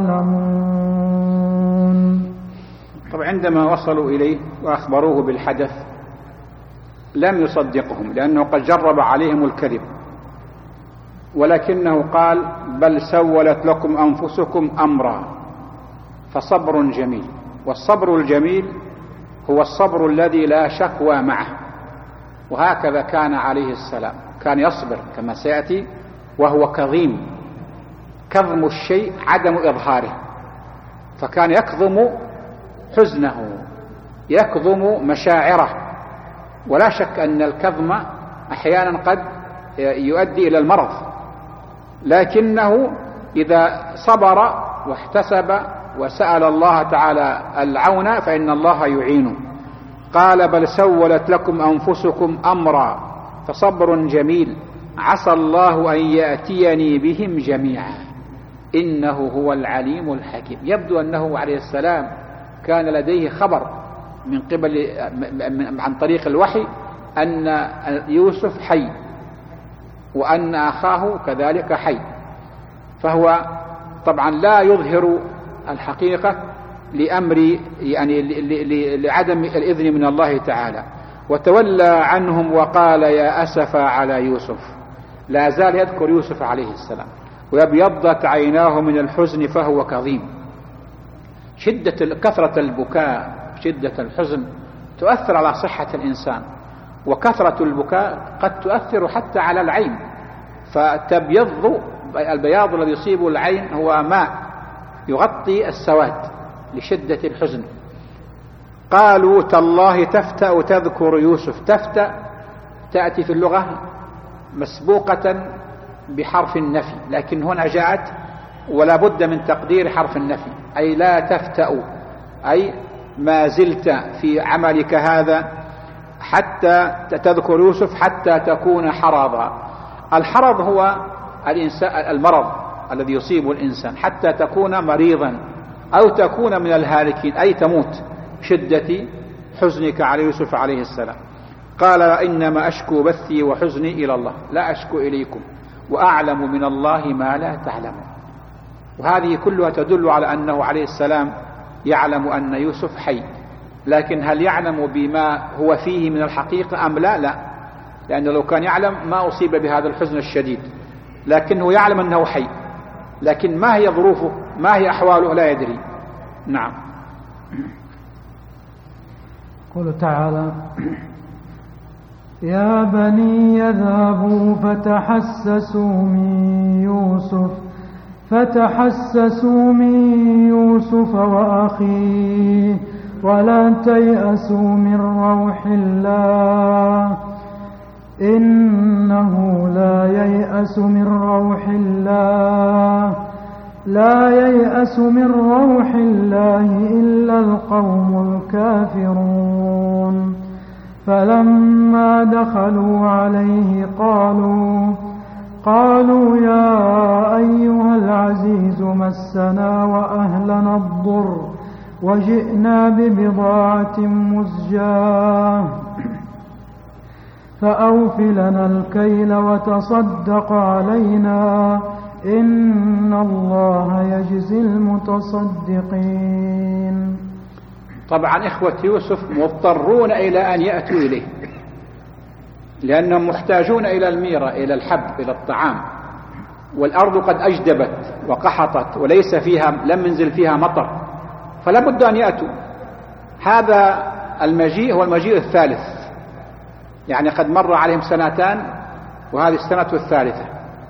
تعلمون. طبعا عندما وصلوا إليه وأخبروه بالحدث لم يصدقهم، لأنه قد جرب عليهم الكذب، ولكنه قال بل سولت لكم أنفسكم أمرا فصبر جميل. والصبر الجميل هو الصبر الذي لا شكوى معه، وهكذا كان عليه السلام، كان يصبر كما سيأتي، وهو كظيم. كظم الشيء عدم إظهاره، فكان يكظم حزنه، يكظم مشاعره. ولا شك أن الكظم أحيانا قد يؤدي إلى المرض، لكنه إذا صبر واحتسب وسأل الله تعالى العون فإن الله يعينه. قال بل سولت لكم أنفسكم أمرا فصبر جميل عسى الله أن يأتيني بهم جميعا إنه هو العليم الحكيم. يبدو أنه عليه السلام كان لديه خبر من قبل عن طريق الوحي أن يوسف حي وأن أخاه كذلك حي، فهو طبعا لا يظهر الحقيقة لأمر يعني لعدم الإذن من الله تعالى. وتولى عنهم وقال يا أسفا على يوسف، لا زال يذكر يوسف عليه السلام، ويبيضت عيناه من الحزن فهو كظيم. كثرة البكاء، شدة الحزن تؤثر على صحة الإنسان، وكثرة البكاء قد تؤثر حتى على العين، فتبيض البياض الذي يصيب العين هو ماء يغطي السواد لشدة الحزن. قالوا تالله تفتأ تذكر يوسف. تفتأ تأتي في اللغة مسبوقة بحرف النفي، لكن هنا جاءت ولا بد من تقدير حرف النفي، أي لا تفتأ، أي ما زلت في عملك هذا حتى تذكر يوسف حتى تكون حرضا. الحرض هو المرض الذي يصيب الإنسان، حتى تكون مريضا أو تكون من الهالكين، أي تموت شدة حزنك على يوسف عليه السلام. قال إنما أشكو بثي وحزني إلى الله لا أشكو إليكم وأعلم من الله ما لا تعلمون. وهذه كلها تدل على أنه عليه السلام يعلم أن يوسف حي، لكن هل يعلم بما هو فيه من الحقيقة أم لا؟ لا، لأنه لو كان يعلم ما أصيب بهذا الحزن الشديد، لكنه يعلم أنه حي، لكن ما هي ظروفه ما هي أحواله لا يدري. نعم. قل تعالى يا بني يذهبوا فتحسسوا من يوسف وأخيه ولا تيأسوا من روح الله إنه لا ييأس من روح الله إلا القوم الكافرون. فلما دخلوا عليه قالوا يا أيها العزيز مسنا وأهلنا الضر وجئنا ببضاعة مزجاة فأوف لنا الكيل وتصدق علينا إن الله يجزي المتصدقين. طبعا إخوة يوسف مضطرون إلى أن يأتوا إليه، لأنهم محتاجون إلى الميرة، إلى الحب، إلى الطعام، والأرض قد أجدبت وقحطت وليس فيها لم ينزل فيها مطر، فلا بد أن يأتوا. هذا المجيء هو المجيء الثالث، يعني قد مر عليهم 2 سنين وهذه السنة الثالثة.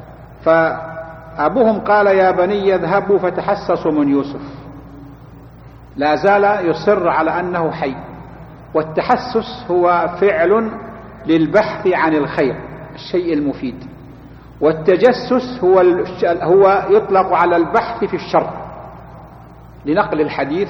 فأبوهم قال يا بني يذهبوا فتحسسوا من يوسف، لا زال يصر على أنه حي. والتحسس هو فعل للبحث عن الخير، الشيء المفيد، والتجسس هو يطلق على البحث في الشر لنقل الحديث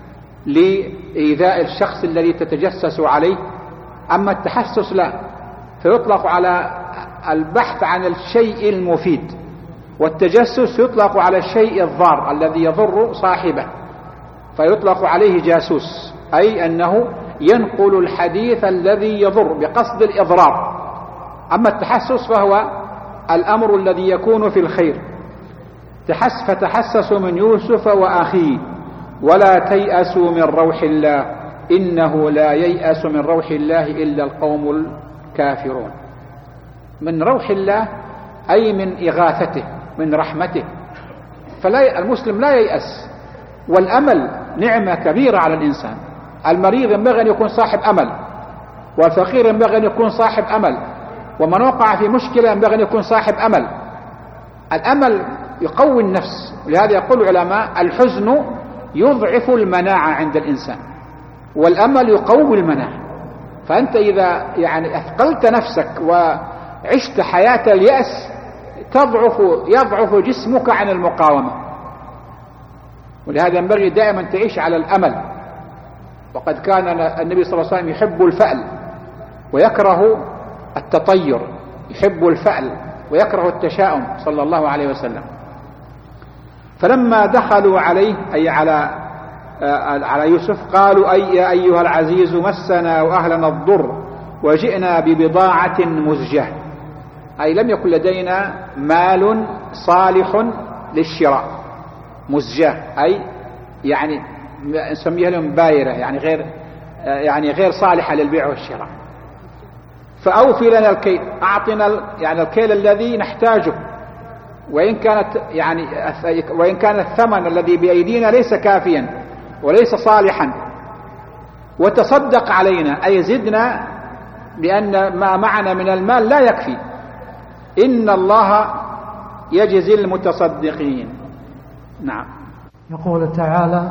لإيذاء الشخص الذي تتجسس عليه. أما التحسس لا، فيطلق على البحث عن الشيء المفيد، والتجسس يطلق على الشيء الضار الذي يضر صاحبه، فيطلق عليه جاسوس، أي أنه ينقل الحديث الذي يضر بقصد الإضرار. أما التحسس فهو الأمر الذي يكون في الخير. فتحسسوا من يوسف وأخيه ولا تيأسوا من روح الله إنه لا ييأس من روح الله إلا القوم الكافرون. من روح الله أي من إغاثته، من رحمته. المسلم لا ييأس، والأمل نعمة كبيرة على الإنسان. المريض ينبغي أن يكون صاحب أمل، والفقير ينبغي أن يكون صاحب أمل، ومن وقع في مشكلة ينبغي أن يكون صاحب أمل. الأمل يقوي النفس، ولهذا يقول العلماء الحزن يضعف المناعة عند الإنسان، والأمل يقوي المناعة. فأنت إذا يعني أثقلت نفسك وعشت حياة اليأس يضعف جسمك عن المقاومة، ولهذا ينبغي دائما تعيش على الأمل. وقد كان النبي صلى الله عليه وسلم يحب الفأل ويكره التطير، يحب الفأل ويكره التشاؤم صلى الله عليه وسلم. فلما دخلوا عليه أي على على يوسف قالوا يا أيها العزيز مسنا وأهلنا الضر وجئنا ببضاعة مزجة، أي لم يكن لدينا مال صالح للشراء. مزجة أي يعني نسميها لهم بايرة، يعني غير صالحة للبيع والشراء. فأوفي لنا الكيل، أعطنا يعني الكيل الذي نحتاجه، وإن كان الثمن الذي بأيدينا ليس كافيا وليس صالحا، وتصدق علينا، أي زدنا، لأن ما معنا من المال لا يكفي. إن الله يجزي المتصدقين. نعم. يقول تعالى: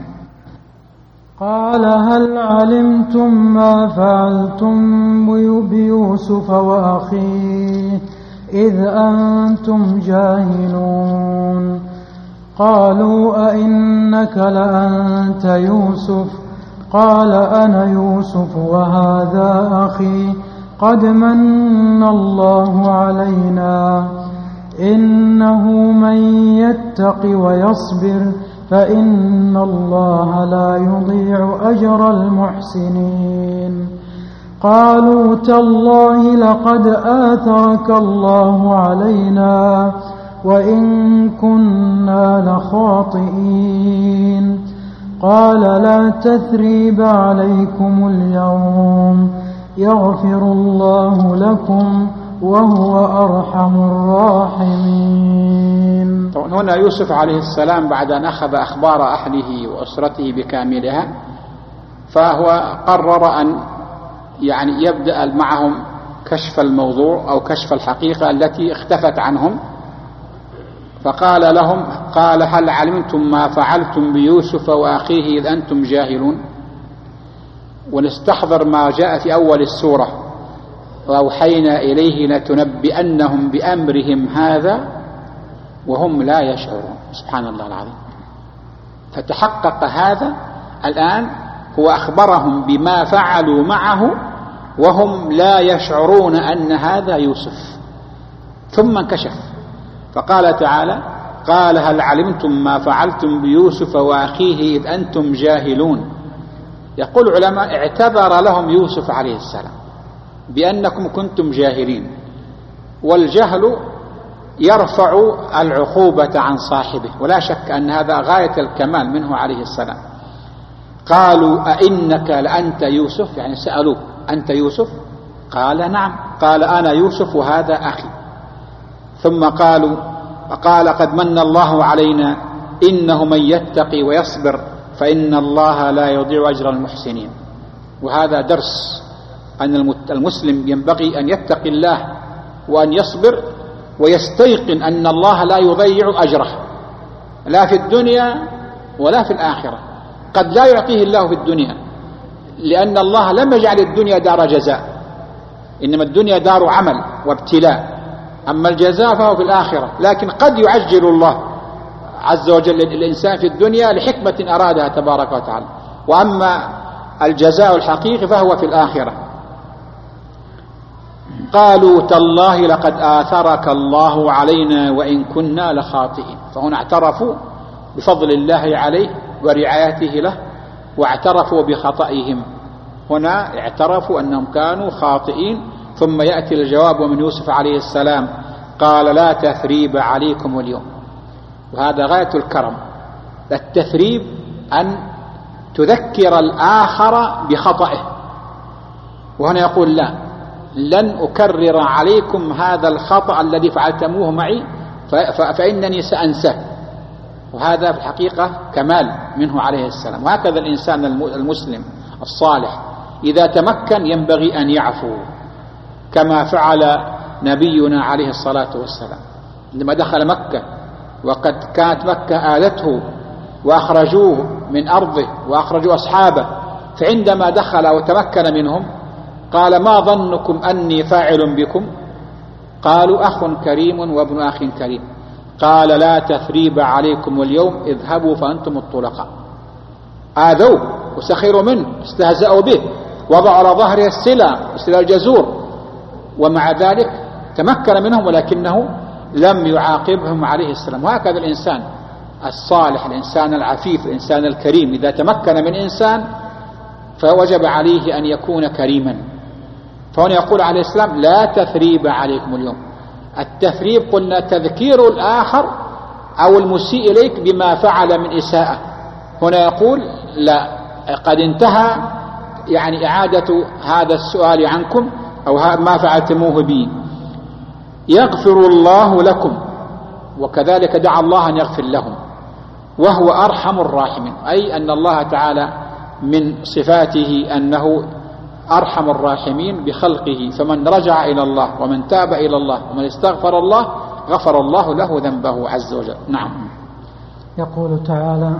قال هل علمتم ما فعلتم بيوسف وأخيه إذ أنتم جاهلون؟ قالوا أئنك لأنت يوسف؟ قال أنا يوسف وهذا أخي قد من الله علينا إنه من يتق ويصبر فإن الله لا يضيع أجر المحسنين. قالوا تالله لقد آثرك الله علينا وإن كنا لخاطئين. قال لا تثريب عليكم اليوم يغفر الله لكم وهو أرحم الراحمين. هنا يوسف عليه السلام بعد أن أخذ أخبار أهله وأسرته بكاملها، فهو قرر أن يبدأ معهم كشف الموضوع أو كشف الحقيقة التي اختفت عنهم. فقال لهم: قال هل علمتم ما فعلتم بيوسف وأخيه إذ أنتم جاهلون؟ ونستحضر ما جاء في أول السورة: وأوحينا إليه لتنبئنهم بأمرهم هذا وهم لا يشعرون. سبحان الله العظيم. فتحقق هذا الآن، هو أخبرهم بما فعلوا معه وهم لا يشعرون أن هذا يوسف. ثم انكشف فقال تعالى: قال هل علمتم ما فعلتم بيوسف وأخيه إذ أنتم جاهلون. يقول العلماء: اعتذر لهم يوسف عليه السلام بأنكم كنتم جاهلين، والجهل يرفع العقوبة عن صاحبه، ولا شك أن هذا غاية الكمال منه عليه السلام. قالوا أئنك لأنت يوسف، يعني سألوه: أنت يوسف؟ قال نعم. قال أنا يوسف وهذا أخي. ثم قال قد من الله علينا إنه من يتقي ويصبر فإن الله لا يضيع أجر المحسنين. وهذا درس أن المسلم ينبغي أن يتقي الله وأن يصبر ويستيقن أن الله لا يضيع أجره، لا في الدنيا ولا في الآخرة. قد لا يعطيه الله في الدنيا، لأن الله لم يجعل الدنيا دار جزاء، إنما الدنيا دار عمل وابتلاء، أما الجزاء فهو في الآخرة. لكن قد يعجل الله عز وجل الإنسان في الدنيا لحكمة أرادها تبارك وتعالى، وأما الجزاء الحقيقي فهو في الآخرة. قالوا تالله لقد آثرك الله علينا وإن كنا لخاطئين. فهنا اعترفوا بفضل الله عليه ورعايته له، واعترفوا بخطئهم. هنا اعترفوا أنهم كانوا خاطئين. ثم يأتي الجواب من يوسف عليه السلام: قال لا تثريب عليكم اليوم. وهذا غاية الكرم. التثريب أن تذكر الآخر بخطئه، وهنا يقول: لا، لن أكرر عليكم هذا الخطأ الذي فعلتموه معي فإنني سأنساه. وهذا في الحقيقة كمال منه عليه السلام. وهكذا الإنسان المسلم الصالح إذا تمكن ينبغي أن يعفو، كما فعل نبينا عليه الصلاة والسلام عندما دخل مكة، وقد كانت مكة آلته وأخرجوه من أرضه وأخرجوا أصحابه. فعندما دخل وتمكن منهم قال: ما ظنكم أني فاعل بكم؟ قالوا: أخ كريم وابن أخ كريم. قال: لا تثريب عليكم اليوم اذهبوا فأنتم الطلقاء. آذوه وسخروا منه، استهزأوا به، وضعوا على ظهره السلة الجزور، ومع ذلك تمكن منهم ولكنه لم يعاقبهم عليه السلام. وهكذا الإنسان الصالح، الإنسان العفيف، الإنسان الكريم، إذا تمكن من إنسان فوجب عليه أن يكون كريما. فهنا يقول عليه السلام لا تثريب عليكم اليوم. التثريب قلنا تذكير الآخر أو المسيء إليك بما فعل من إساءة. هنا يقول لا، قد انتهى يعني إعادة هذا السؤال عنكم أو ما فعلتموه بي. يغفر الله لكم، وكذلك دعا الله أن يغفر لهم، وهو أرحم الراحمين، أي أن الله تعالى من صفاته أنه أرحم الراحمين بخلقه، فمن رجع إلى الله ومن تاب إلى الله ومن استغفر الله غفر الله له ذنبه عز وجل. نعم. يقول تعالى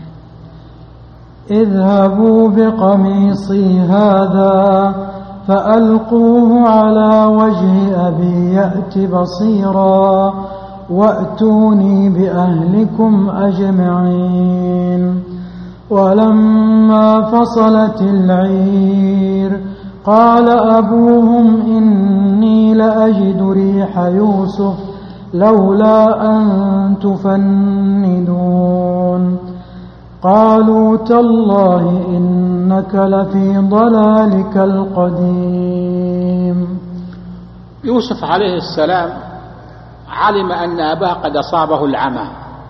اذهبوا بقميصي هذا فألقوه على وجه أبي يأت بصيرا وأتوني بأهلكم أجمعين. ولما فصلت العير قال أبوهم إني لأجد ريح يوسف لولا أن تفندون قالوا تالله إنك لفي ضلالك القديم. يوسف عليه السلام علم أن أباه قد أصابه العمى،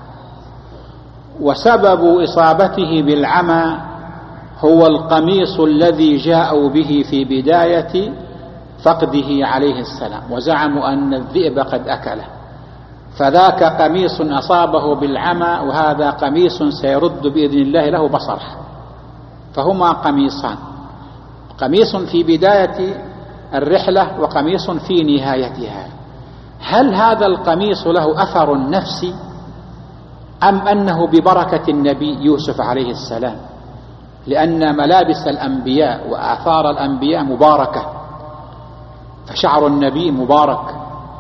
وسبب إصابته بالعمى هو القميص الذي جاءوا به في بداية فقده عليه السلام، وزعموا أن الذئب قد أكله، فذاك قميص أصابه بالعمى وهذا قميص سيرد بإذن الله له بصره، فهما قميصان، قميص في بداية الرحلة وقميص في نهايتها. هل هذا القميص له أثر نفسي أم أنه ببركة النبي يوسف عليه السلام؟ لأن ملابس الأنبياء وآثار الأنبياء مباركة، فشعر النبي مبارك،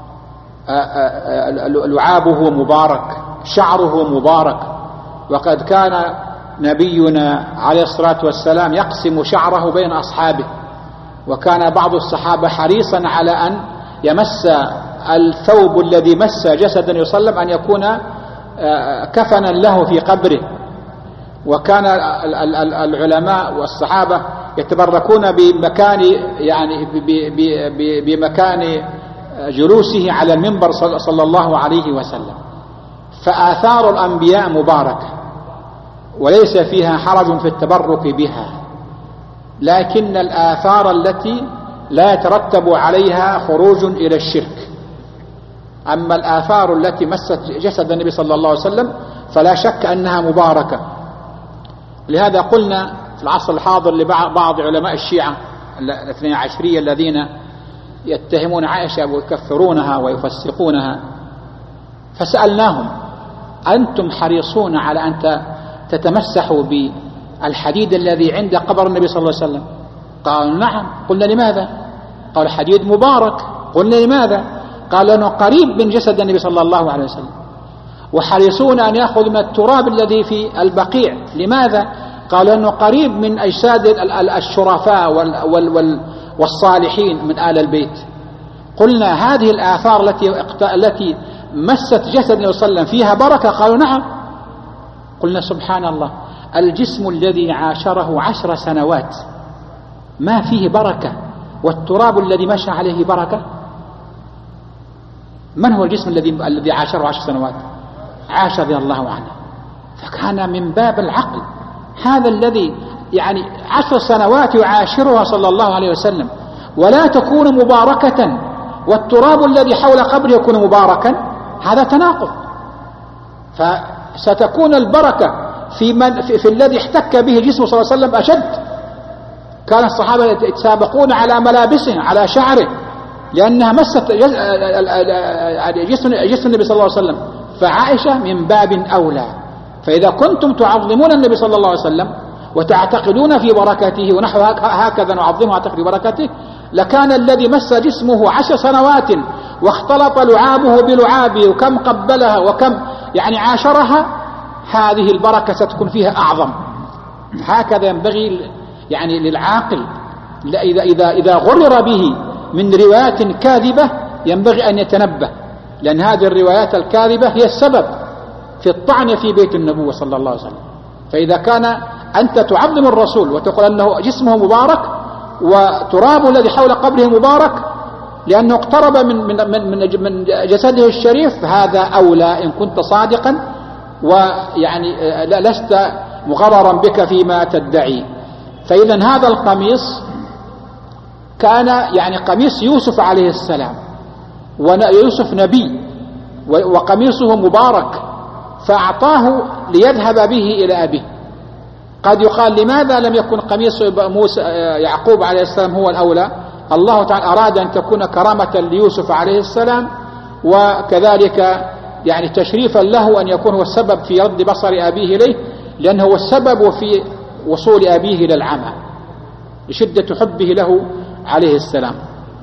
لعابه مبارك، شعره مبارك، وقد كان نبينا عليه الصلاة والسلام يقسم شعره بين أصحابه، وكان بعض الصحابة حريصا على أن يمس الثوب الذي مس جسد النبي صلى الله عليه وسلم أن يكون كفنا له في قبره. وكان العلماء والصحابة يتبركون بمكان يعني بمكان جلوسه على المنبر صلى الله عليه وسلم. فآثار الأنبياء مباركة وليس فيها حرج في التبرك بها، لكن الآثار التي لا يترتب عليها خروج إلى الشرك. أما الآثار التي مست جسد النبي صلى الله عليه وسلم فلا شك أنها مباركة. لهذا قلنا في العصر الحاضر لبعض علماء الشيعة الاثني عشرية الذين يتهمون عائشة ويكفرونها ويفسقونها، فسألناهم أنتم حريصون على أن تتمسحوا بالحديد الذي عند قبر النبي صلى الله عليه وسلم؟ قالوا نعم. قلنا لماذا؟ قال حديد مبارك. قلنا لماذا؟ قال لأنه قريب من جسد النبي صلى الله عليه وسلم، وحريصون أن يأخذ من التراب الذي في البقيع. لماذا؟ قال لأنه قريب من أجساد الشرفاء والصالحين من آل البيت. قلنا هذه الآثار التي مست جسد النبي صلى الله عليه وسلم فيها بركة؟ قالوا نعم. قلنا سبحان الله، الجسم الذي عاشره 10 سنوات ما فيه بركة، والتراب الذي مشى عليه بركة؟ من هو الجسم الذي عاشره 10 سنوات؟ عائشة رضي الله عنها. فكان من باب العقل هذا الذي يعني 10 سنوات يعاشرها صلى الله عليه وسلم ولا تكون مباركة، والتراب الذي حول قبره يكون مباركا، هذا تناقض. فستكون البركة في الذي احتك به جسمه صلى الله عليه وسلم أشد. كان الصحابة يتسابقون على ملابسه على شعره لأنها مست جسم النبي صلى الله عليه وسلم. فعائشة من باب أولى. فإذا كنتم تعظمون النبي صلى الله عليه وسلم وتعتقدون في بركته ونحو هكذا نعظمه ونعتقد في بركته، لكان الذي مس جسمه 10 سنوات واختلط لعابه بلعابه وكم قبلها وكم يعني عاشرها، هذه البركة ستكون فيها أعظم. هكذا ينبغي يعني للعاقل إذا غرر به من روايات كاذبة ينبغي أن يتنبه، لأن هذه الروايات الكاذبة هي السبب في الطعن في بيت النبوة صلى الله عليه وسلم. فإذا كان أنت تعظم الرسول وتقول أنه جسمه مبارك وترابه الذي حول قبره مبارك لأنه اقترب من جسده الشريف، هذا أولى إن كنت صادقا ويعني لست مغررا بك فيما تدعي. فإذا هذا القميص كان يعني قميص يوسف عليه السلام، ويوسف نبي وقميصه مبارك، فأعطاه ليذهب به إلى أبيه. قد يقال لماذا لم يكن قميص موسى يعقوب عليه السلام هو الأولى؟ الله تعالى أراد أن تكون كرامة ليوسف عليه السلام، وكذلك يعني تشريفا له أن يكون هو السبب في رد بصر أبيه إليه، لأنه هو السبب في وصول أبيه إلى العمى لشدة حبه له عليه السلام.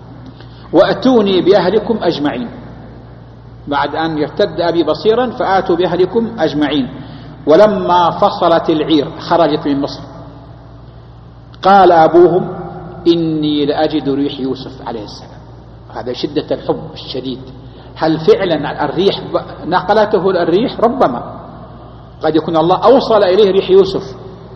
وأتوني بأهلكم أجمعين، بعد أن يرتد أبي بصيرا فآتوا بأهلكم أجمعين. ولما فصلت العير خرجت من مصر قال أبوهم إني لأجد ريح يوسف عليه السلام. هذا شدة الحب الشديد. هل فعلا الريح نقلته الريح؟ ربما قد يكون الله أوصل إليه ريح يوسف،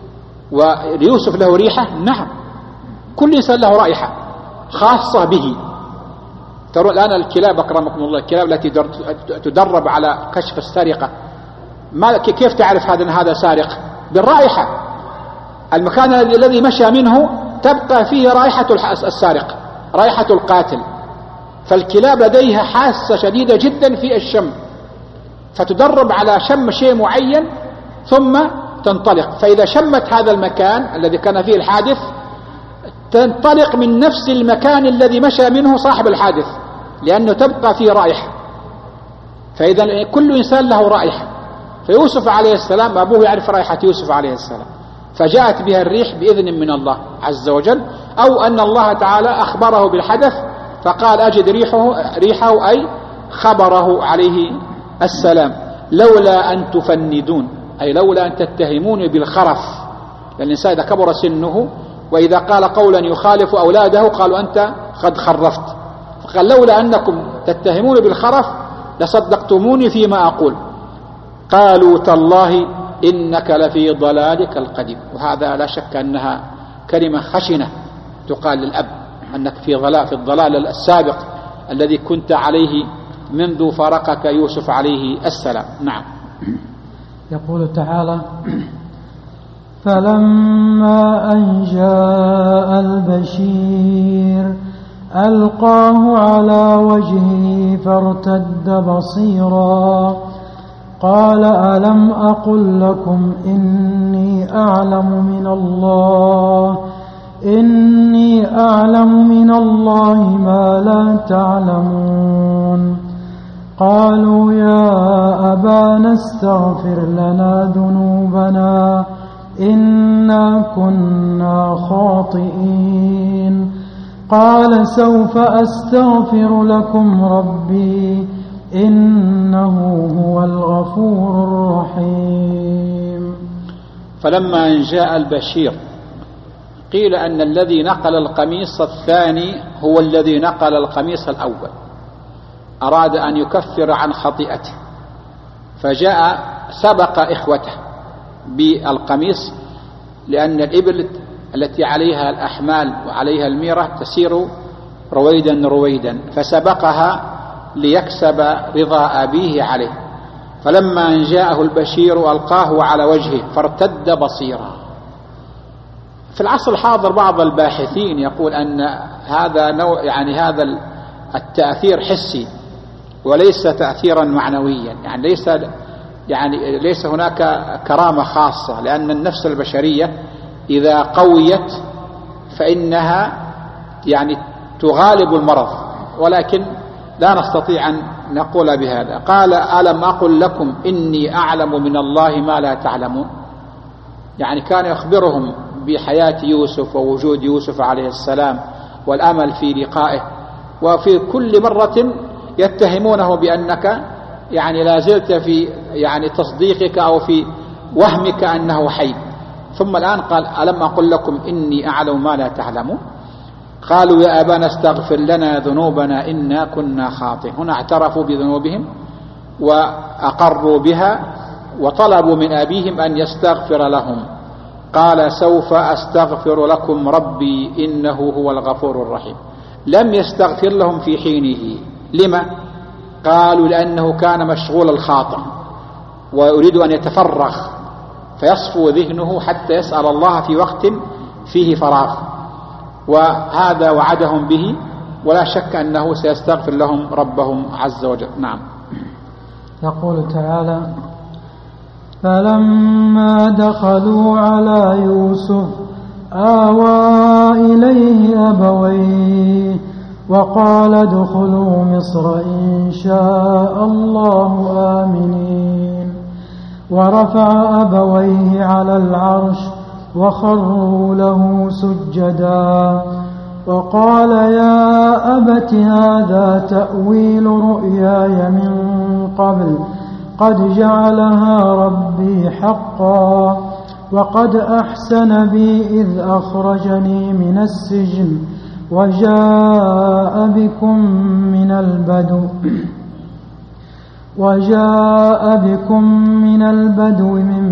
ويوسف له ريحة. نعم، كل إنسان له رائحة خاصة به. ترى الآن الكلاب أكرمكم الله، الكلاب التي تدرب على كشف السرقة، كيف تعرف هذا سارق؟ بالرائحة. المكان الذي مشى منه تبقى فيه رائحة السارق، رائحة القاتل. فالكلاب لديها حاسة شديدة جدا في الشم، فتدرب على شم شيء معين ثم تنطلق. فإذا شمت هذا المكان الذي كان فيه الحادث تنطلق من نفس المكان الذي مشى منه صاحب الحادث، لأنه تبقى فيه رائحة. فإذا كل إنسان له رائحة. فيوسف عليه السلام أبوه يعرف رائحة يوسف عليه السلام، فجاءت بها الريح بإذن من الله عز وجل، أو أن الله تعالى أخبره بالحدث فقال أجد ريحه أي خبره عليه السلام. لولا أن تفندون، أي لولا أن تتهمون بالخرف، لأن الإنسان إذا كبر سنه وإذا قال قولا يخالف أولاده قالوا أنت قد خرفت، فقال لولا أنكم تتهمون بالخرف لصدقتموني فيما أقول. قالوا تالله إنك لفي ضلالك القديم. وهذا لا شك أنها كلمة خشنة تقال للأب، أنك في الضلال السابق الذي كنت عليه منذ فارقك يوسف عليه السلام. نعم. يقول تعالى: فلما أن جاء البشير ألقاه على وجهه فارتد بصيرا قال ألم أقل لكم إني أعلم من الله ما لا تعلمون. قالوا يا أبانا استغفر لنا ذنوبنا إنا كنا خاطئين. قال سوف أستغفر لكم ربي إنه هو الغفور الرحيم. فلما أن جاء البشير قيل أن الذي نقل القميص الثاني هو الذي نقل القميص الأول، أراد أن يكفر عن خطيئته فجاء سبق إخوته بالقميص، لأن الإبل التي عليها الأحمال وعليها الميرة تسير رويدا فسبقها ليكسب رضا أبيه عليه. فلما أن جاءه البشير ألقاه على وجهه فارتد بصيرا. في العصر الحاضر بعض الباحثين يقول أن هذا نوع هذا التأثير حسي وليس تأثيرا معنويا، ليس هناك كرامة خاصة، لأن النفس البشرية إذا قويت فإنها تغالب المرض، ولكن لا نستطيع أن نقول بهذا. قال ألم أقل لكم إني أعلم من الله ما لا تعلمون، كان يخبرهم بحياة يوسف ووجود يوسف عليه السلام والأمل في لقائه، وفي كل مرة يتهمونه بأنك لا زلت في تصديقك أو في وهمك أنه حي. ثم الآن قال ألم أقل لكم إني أعلم ما لا تعلمون. قالوا يا أبانا استغفر لنا ذنوبنا إنا كنا خاطئين. هنا اعترفوا بذنوبهم وأقروا بها وطلبوا من أبيهم أن يستغفر لهم، قال سوف أستغفر لكم ربي إنه هو الغفور الرحيم. لم يستغفر لهم في حينه. لما؟ قالوا لأنه كان مشغول الخاطر ويريد أن يتفرغ فيصفو ذهنه حتى يسأل الله في وقت فيه فراغ، وهذا وعدهم به، ولا شك أنه سيستغفر لهم ربهم عز وجل. نعم. يقول تعالى: فلما دخلوا على يوسف آوى إليه أبويه وقال ادخلوا مصر إن شاء الله آمنين، ورفع أبويه على العرش وخروا له سجدا، وقال يا أبت هذا تأويل رؤياي من قبل قد جعلها ربي حقا، وقد أحسن بي إذ أخرجني من السجن وجاء بكم من البدو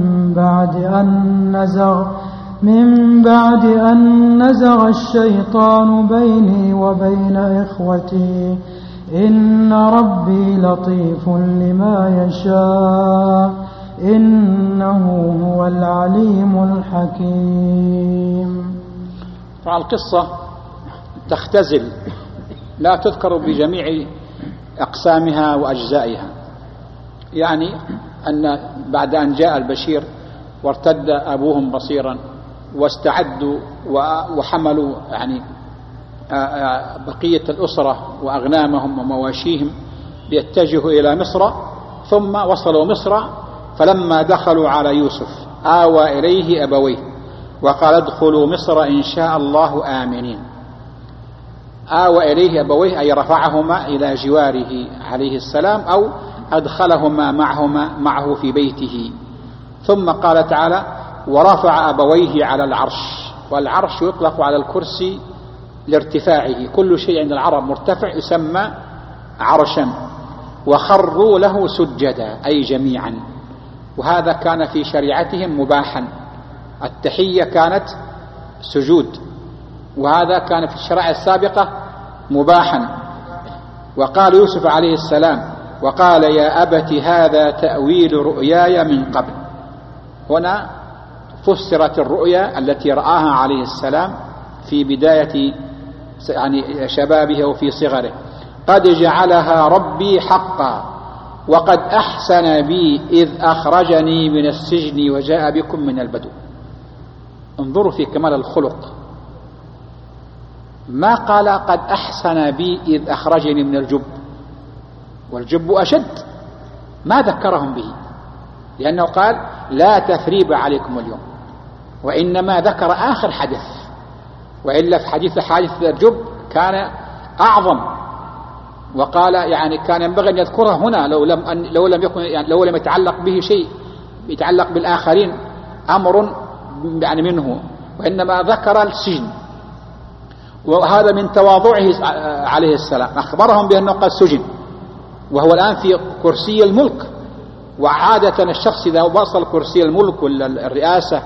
من بعد أن نزغ الشيطان بيني وبين إخوتي إن ربي لطيف لما يشاء إنه هو العليم الحكيم. فالقصة تختزل، لا تذكر بجميع أقسامها وأجزائها. يعني أن بعد أن جاء البشير وارتد أبوهم بصيرا واستعدوا وحملوا يعني بقية الأسرة وأغنامهم ومواشيهم ليتجهوا إلى مصر، ثم وصلوا مصر، فلما دخلوا على يوسف آوى إليه أبويه وقال ادخلوا مصر إن شاء الله آمنين. آوى إليه أبويه أي رفعهما إلى جواره عليه السلام، أو أدخلهما معه في بيته. ثم قال تعالى ورفع أبويه على العرش، والعرش يطلق على الكرسي لارتفاعه، كل شيء عند العرب مرتفع يسمى عرشا. وخروا له سجدا أي جميعا، وهذا كان في شريعتهم مباحا، التحية كانت سجود، وهذا كان في الشرائع السابقة مباحا. وقال يوسف عليه السلام وقال يا أبت هذا تأويل رؤياي من قبل. هنا فسرت الرؤيا التي رآها عليه السلام في بداية يعني شبابه وفي صغره، قد جعلها ربي حقا وقد أحسن بي إذ أخرجني من السجن وجاء بكم من البدو. انظروا في كمال الخلق، ما قال قد أحسن بي إذ أخرجني من الجب، والجب أشد، ما ذكرهم به لأنه قال لا تثريب عليكم اليوم، وإنما ذكر آخر حدث، وإلا في حادث الجب كان أعظم، وقال يعني كان ينبغي أن يذكره هنا لو لم يتعلق به شيء يتعلق بالآخرين أمر يعني منه، وإنما ذكر السجن. وهذا من تواضعه عليه السلام، أخبرهم بأنه قد سجن وهو الآن في كرسي الملك. وعادة الشخص إذا وصل كرسي الملك ولا الرئاسة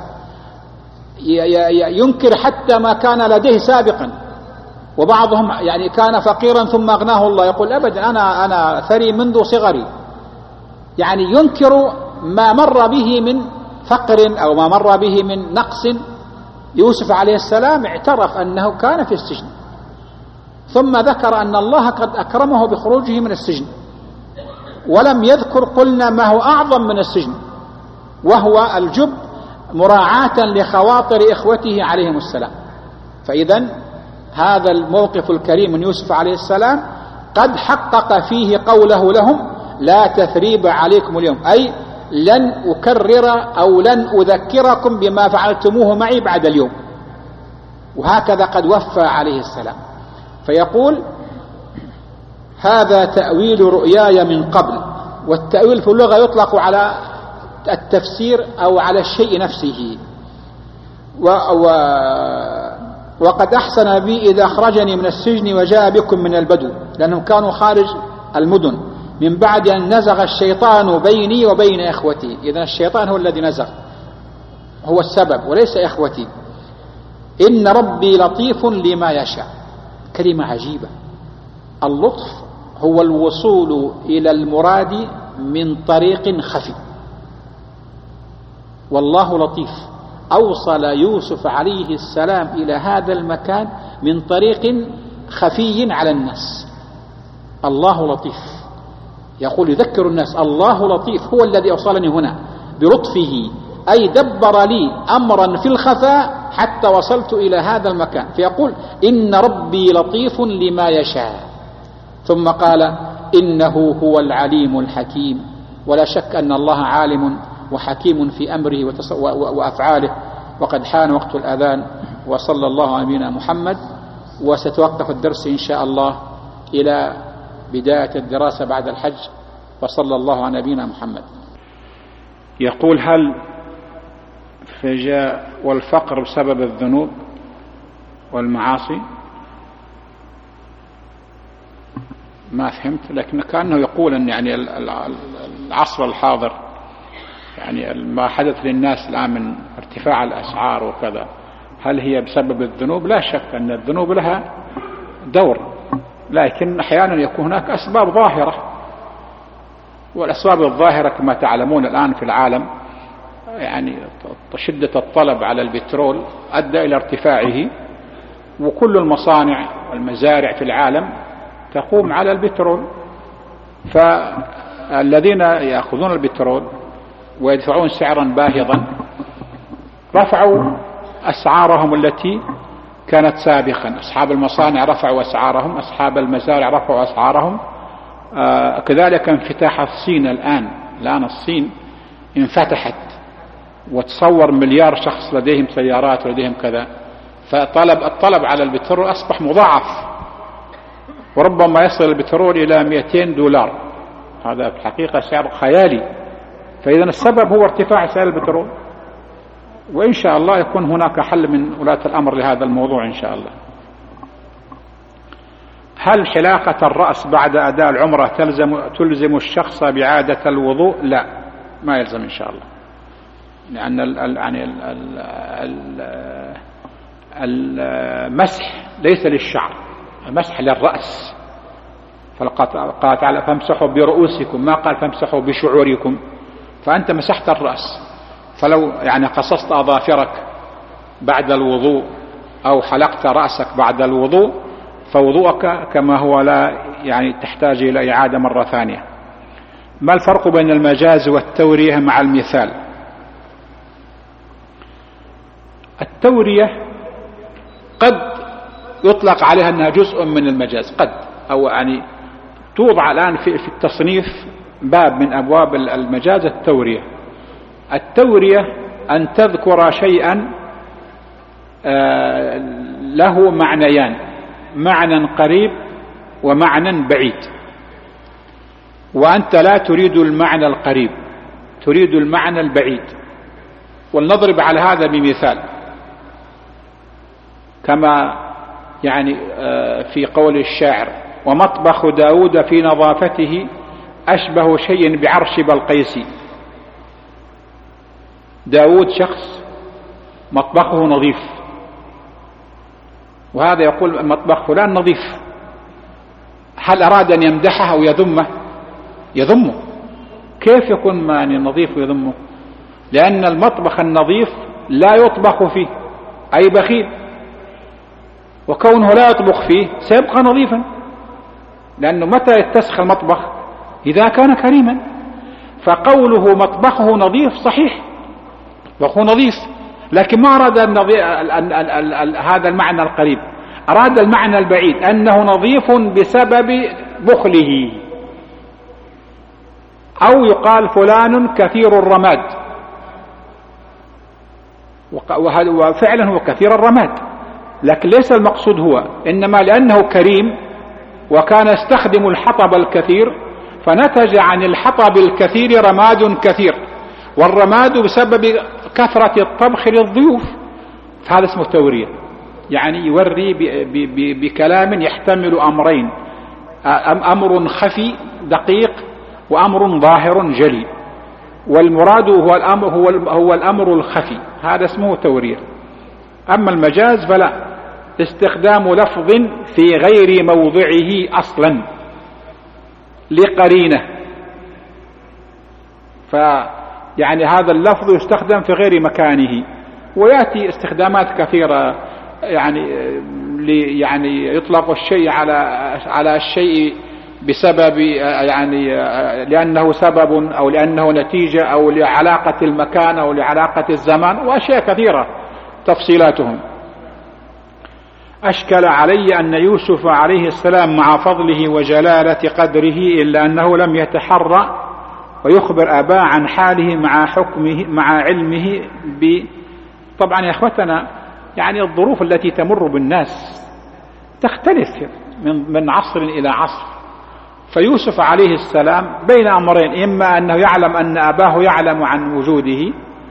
ينكر حتى ما كان لديه سابقا، وبعضهم يعني كان فقيرا ثم أغناه الله يقول أبدا أنا ثري منذ صغري، يعني ينكر ما مر به من فقر أو ما مر به من نقص. يوسف عليه السلام اعترف أنه كان في السجن، ثم ذكر أن الله قد أكرمه بخروجه من السجن، ولم يذكر قلنا ما هو أعظم من السجن وهو الجب، مراعاة لخواطر إخوته عليهم السلام. فإذن هذا الموقف الكريم من يوسف عليه السلام قد حقق فيه قوله لهم لا تثريب عليكم اليوم، أي لن أكرر أو لن أذكركم بما فعلتموه معي بعد اليوم. وهكذا قد وفى عليه السلام، فيقول هذا تأويل رؤياي من قبل. والتأويل في اللغة يطلق على التفسير أو على الشيء نفسه. وقد أحسن بي إذا أخرجني من السجن وجاء بكم من البدو، لأنهم كانوا خارج المدن من بعد أن نزغ الشيطان بيني وبين إخوتي. إذن الشيطان هو الذي نزغ، هو السبب وليس إخوتي. إن ربي لطيف لما يشاء. كلمة عجيبة. اللطف هو الوصول إلى المراد من طريق خفي، والله لطيف أوصل يوسف عليه السلام إلى هذا المكان من طريق خفي على الناس. الله لطيف، يقول يذكر الناس الله لطيف هو الذي أوصلني هنا بلطفه، أي دبر لي أمرا في الخفاء حتى وصلت إلى هذا المكان. فيقول إن ربي لطيف لما يشاء، ثم قال إنه هو العليم الحكيم. ولا شك أن الله عالم وحكيم في أمره وأفعاله. وقد حان وقت الأذان، وصلى الله على نبينا محمد. وستوقف الدرس إن شاء الله إلى بداية الدراسة بعد الحج، وصلى الله على نبينا محمد. يقول هل فجاء والفقر بسبب الذنوب والمعاصي؟ ما فهمت، لكن كأنه يقول أن يعني العصر الحاضر يعني ما حدث للناس الآن من ارتفاع الأسعار وكذا، هل هي بسبب الذنوب؟ لا شك أن الذنوب لها دور، لكن أحيانا يكون هناك أسباب ظاهرة، والأسباب الظاهرة كما تعلمون الآن في العالم يعني شدة الطلب على البترول أدى إلى ارتفاعه، وكل المصانع والمزارع في العالم تقوم على البترول. فالذين يأخذون البترول ويدفعون سعرا باهظا رفعوا أسعارهم التي كانت سابقا. أصحاب المصانع رفعوا أسعارهم، أصحاب المزارع رفعوا أسعارهم. كذلك انفتاح الصين الآن الصين انفتحت، وتصور مليار شخص لديهم سيارات ولديهم كذا، الطلب على البترول أصبح مضاعف، وربما يصل البترول إلى $200. هذا في الحقيقة سعر خيالي. فإذا السبب هو ارتفاع سعر البترول، وإن شاء الله يكون هناك حل من ولاة الأمر لهذا الموضوع إن شاء الله. هل حلاقة الرأس بعد أداء العمرة تلزم الشخص بعادة الوضوء؟ لا، ما يلزم إن شاء الله، لأن المسح ليس للشعر، المسح للرأس. فقال تعالى فامسحوا برؤوسكم، ما قال فامسحوا بشعوركم. فأنت مسحت الرأس، فلو يعني قصصت أظافرك بعد الوضوء أو حلقت رأسك بعد الوضوء فوضوءك كما هو، لا يعني تحتاج إلى إعادة مرة ثانية. ما الفرق بين المجاز والتورية مع المثال؟ التورية قد يطلق عليها أنها جزء من المجاز، قد، أو يعني توضع الآن في التصنيف باب من أبواب المجاز التورية. التورية أن تذكر شيئا له معنيان، معنى قريب ومعنى بعيد، وأنت لا تريد المعنى القريب، تريد المعنى البعيد. ولنضرب على هذا بمثال، كما يعني في قول الشاعر ومطبخ داود في نظافته أشبه شيء بعرش بلقيس. داود شخص مطبخه نظيف، وهذا يقول مطبخ فلان نظيف. هل أراد أن يمدحه أو يذمه؟ يذمه. كيف يكون معني نظيف ويذمه؟ لأن المطبخ النظيف لا يطبخ فيه، أي بخيل، وكونه لا يطبخ فيه سيبقى نظيفا، لأنه متى يتسخ المطبخ؟ إذا كان كريما. فقوله مطبخه نظيف صحيح، مطبخه نظيف، لكن ما أراد هذا المعنى القريب، أراد المعنى البعيد، أنه نظيف بسبب بخله. أو يقال فلان كثير الرماد، وفعلا هو كثير الرماد، لكن ليس المقصود هو، إنما لأنه كريم وكان يستخدم الحطب الكثير فنتج عن الحطب الكثير رماد كثير، والرماد بسبب كثرة الطبخ للضيوف، فهذا اسمه تورية. يعني يوري بكلام يحتمل أمرين، أمر خفي دقيق وأمر ظاهر جلي، والمراد هو الأمر الخفي، هذا اسمه تورير. أما المجاز فلا، استخدام لفظ في غير موضعه أصلا لقرينة، فيعني هذا اللفظ يستخدم في غير مكانه، ويأتي استخدامات كثيرة، يعني يطلق الشيء على الشيء بسبب، يعني لأنه سبب أو لأنه نتيجة أو لعلاقة المكان أو لعلاقة الزمان، وأشياء كثيرة تفصيلاتهم. أشكل علي أن يوسف عليه السلام مع فضله وجلالة قدره إلا أنه لم يتحرى ويخبر أباه عن حاله مع حكمه مع علمه طبعا يا أخوتنا، يعني الظروف التي تمر بالناس تختلف من عصر إلى عصر. فيوسف عليه السلام بين أمرين، إما أنه يعلم أن أباه يعلم عن وجوده،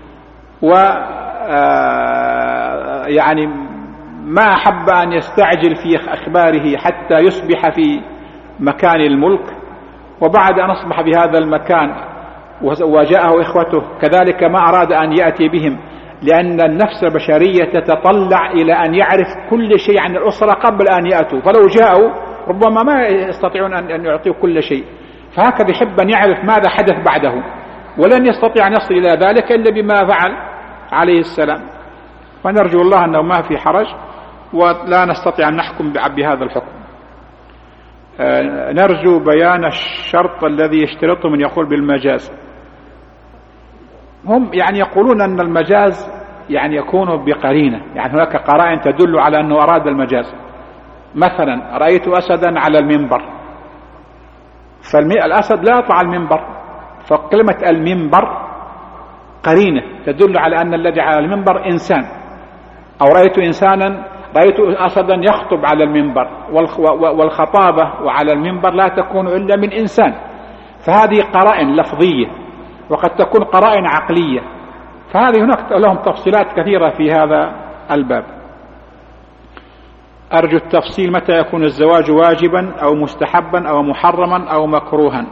يعني ما أحب أن يستعجل في أخباره حتى يصبح في مكان الملك، وبعد أن أصبح بهذا المكان وجاءه إخوته كذلك ما أراد أن يأتي بهم، لأن النفس البشرية تتطلع إلى أن يعرف كل شيء عن الأسرة قبل أن يأتوا، فلو جاءوا ربما ما يستطيعون أن يعطيوا كل شيء، فهكذا يحب أن يعرف ماذا حدث بعده، ولن يستطيع أن يصل إلى ذلك إلا بما فعل عليه السلام. فنرجو الله أنه ما في حرج، ولا نستطيع أن نحكم بهذا الحكم. نرجو بيان الشرط الذي يشترطه من يقول بالمجاز. هم يعني يقولون أن المجاز يعني يكون بقرينة، يعني هناك قرائن تدل على أنه أراد المجاز. مثلا رأيت أسدا على المنبر، فالأسد لا يطلع المنبر، فكلمة المنبر قرينة تدل على أن الذي على المنبر إنسان. أو رأيت أسدا يخطب على المنبر، والخطابة وعلى المنبر لا تكون إلا من إنسان، فهذه قرائن لفظية، وقد تكون قرائن عقلية، فهذه هناك لهم تفصيلات كثيرة في هذا الباب. أرجو التفصيل متى يكون الزواج واجبا أو مستحبا أو محرما أو مكروها.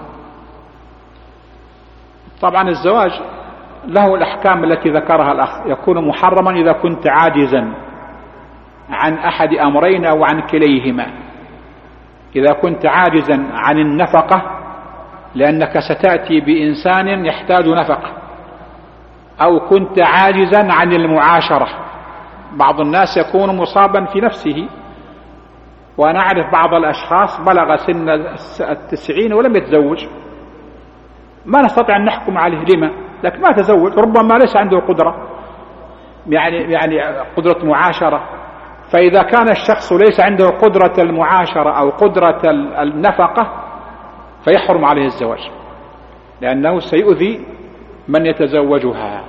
طبعا الزواج له الأحكام التي ذكرها الأخ، يكون محرما إذا كنت عاجزا عن أحد أمرين أو عن كليهما. إذا كنت عاجزا عن النفقة لأنك ستأتي بإنسان يحتاج نفقة، أو كنت عاجزا عن المعاشرة. بعض الناس يكون مصابا في نفسه، وأنا أعرف بعض الأشخاص بلغ سن 90 ولم يتزوج، ما نستطيع أن نحكم عليه لما، لكن ما تزوج، ربما ليس عنده قدرة، يعني قدرة معاشرة. فإذا كان الشخص ليس عنده قدرة المعاشرة أو قدرة النفقة فيحرم عليه الزواج، لأنه سيؤذي من يتزوجها.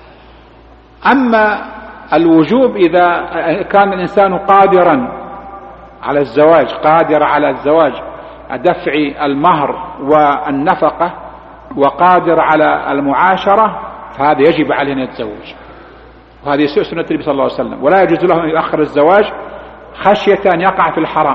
أما الوجوب إذا كان الإنسان قادرا على الزواج، قادر على الزواج دفع المهر والنفقة، وقادر على المعاشرة، فهذا يجب عليه أن يتزوج، وهذه سنة النبي صلى الله عليه وسلم. ولا يجوز له أن يؤخر الزواج خشية أن يقع في الحرام،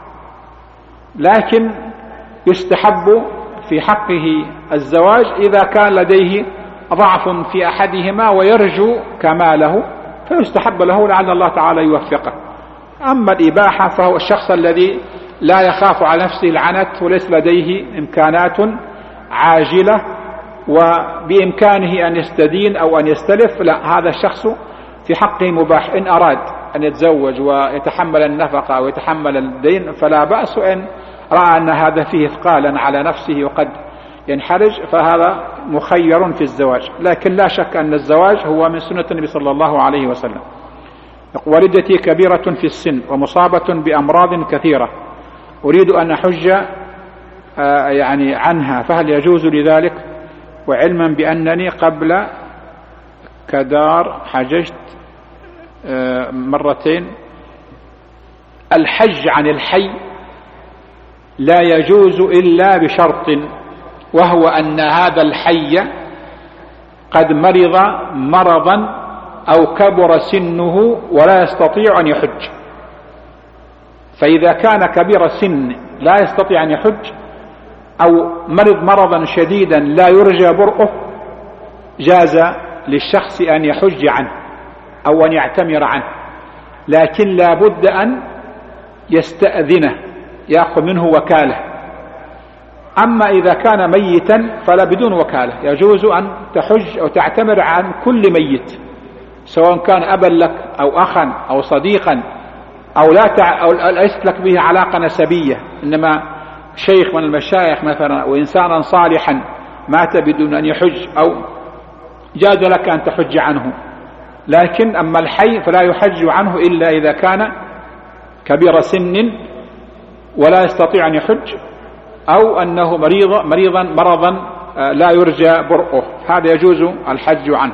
لكن يستحب في حقه الزواج إذا كان لديه ضعف في أحدهما ويرجو كماله، فيستحب له لعل الله تعالى يوفقه. أما الإباحة فهو الشخص الذي لا يخاف على نفسه العنت وليس لديه إمكانات عاجلة وبإمكانه أن يستدين أو أن يستلف، لا، هذا الشخص في حقه مباح. إن أراد أن يتزوج ويتحمل النفقة أو يتحمل الدين فلا بأس، إن رأى أن هذا فيه إثقالا على نفسه وقد ينحرج فهذا مخير في الزواج. لكن لا شك أن الزواج هو من سنة النبي صلى الله عليه وسلم. والدتي كبيرة في السن ومصابة بأمراض كثيرة، أريد أن أحج يعني عنها، فهل يجوز لذلك؟ وعلما بأنني قبل كدار حججت مرتين. الحج عن الحي لا يجوز إلا بشرط، وهو أن هذا الحي قد مرض مرضا أو كبر سنه ولا يستطيع أن يحج. فإذا كان كبير السن لا يستطيع أن يحج أو مرض مرضا شديدا لا يرجى برؤه جاز للشخص أن يحج عنه أو أن يعتمر عنه، لكن لا بد أن يستأذنه، يأخذ منه وكالة. أما إذا كان ميتا فلا بدون وكالة، يجوز أن تحج أو تعتمر عن كل ميت، سواء كان أبا لك أو أخا أو صديقا أو ليست لك به علاقة نسبية، إنما شيخ من المشايخ مثلا أو إنسانا صالحا مات بدون أن يحج أو جاز لك أن تحج عنه. لكن أما الحي فلا يحج عنه إلا إذا كان كبير سن ولا يستطيع أن يحج، أو أنه مرضا لا يرجى برؤه، هذا يجوز الحج عنه.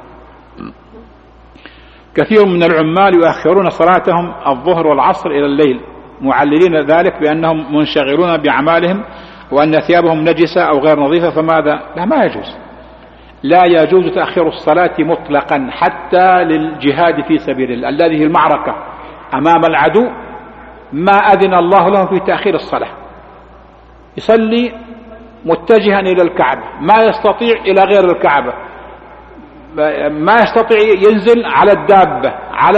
كثير من العمال يؤخرون صلاتهم الظهر والعصر إلى الليل، معللين ذلك بأنهم منشغلون بأعمالهم وأن ثيابهم نجسة أو غير نظيفة، فماذا؟ لا، ما يجوز، لا يجوز تأخير الصلاة مطلقا حتى للجهاد في سبيل الله الذي هي المعركة أمام العدو، ما أذن الله له في تأخير الصلاة. يصلي متجها إلى الكعبة، ما يستطيع إلى غير الكعبة، ما يستطيع ينزل على الدابة،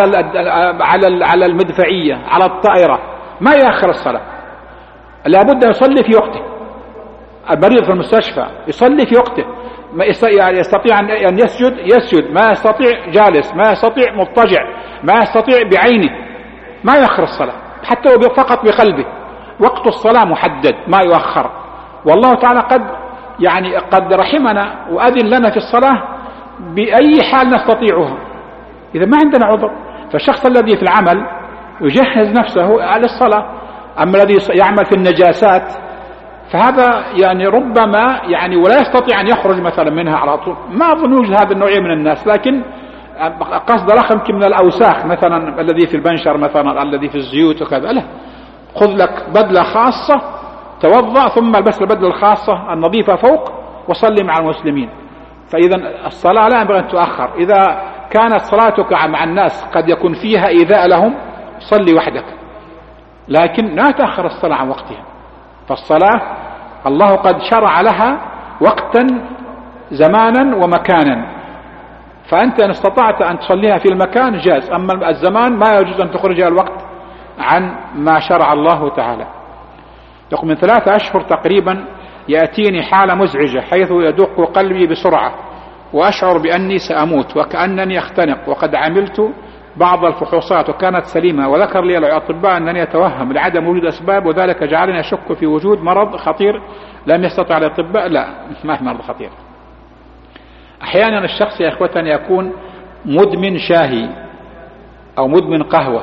على المدفعية، على الطائرة، ما يأخر الصلاة، لابد يصلي في وقته. المريض في المستشفى يصلي في وقته، ما يستطيع أن يسجد، ما يستطيع جالس، ما يستطيع مضطجع، ما يستطيع بعينه، ما يأخر الصلاة حتى فقط بقلبه. وقت الصلاة محدد ما يؤخر، والله تعالى قد رحمنا وأذن لنا في الصلاة بأي حال نستطيعها إذا ما عندنا عذر. فالشخص الذي في العمل يجهز نفسه على الصلاة، أما الذي يعمل في النجاسات فهذا ربما ولا يستطيع أن يخرج مثلا منها على طول. ما أظن يوجد هذا النوع من الناس، لكن قصد رقم من الأوساخ مثلا الذي في البنشر مثلا، الذي في الزيوت وكذا، لا، خذ لك بدلة خاصة، توضأ ثم البس البدلة الخاصة النظيفة فوق وصلي مع المسلمين. فإذا الصلاة لا ينبغي أن تؤخر. إذا كانت صلاتك مع الناس قد يكون فيها إيذاء لهم صلي وحدك، لكن لا تأخر الصلاة عن وقتها. فالصلاة الله قد شرع لها وقتا زمانا ومكانا، فأنت إن استطعت أن تصليها في المكان جاز، أما الزمان ما يجوز أن تخرج الوقت عن ما شرع الله تعالى. يقول من 3 أشهر تقريبا يأتيني حالة مزعجة حيث يدق قلبي بسرعة وأشعر بأني سأموت وكأنني أختنق، وقد عملت بعض الفحوصات وكانت سليمة، وذكر لي الأطباء أنني أتوهم لعدم وجود أسباب، وذلك جعلني أشك في وجود مرض خطير لم يستطع الأطباء. لا، ما مرض خطير. أحيانا الشخص يا إخوة يكون مدمن شاهي أو مدمن قهوة،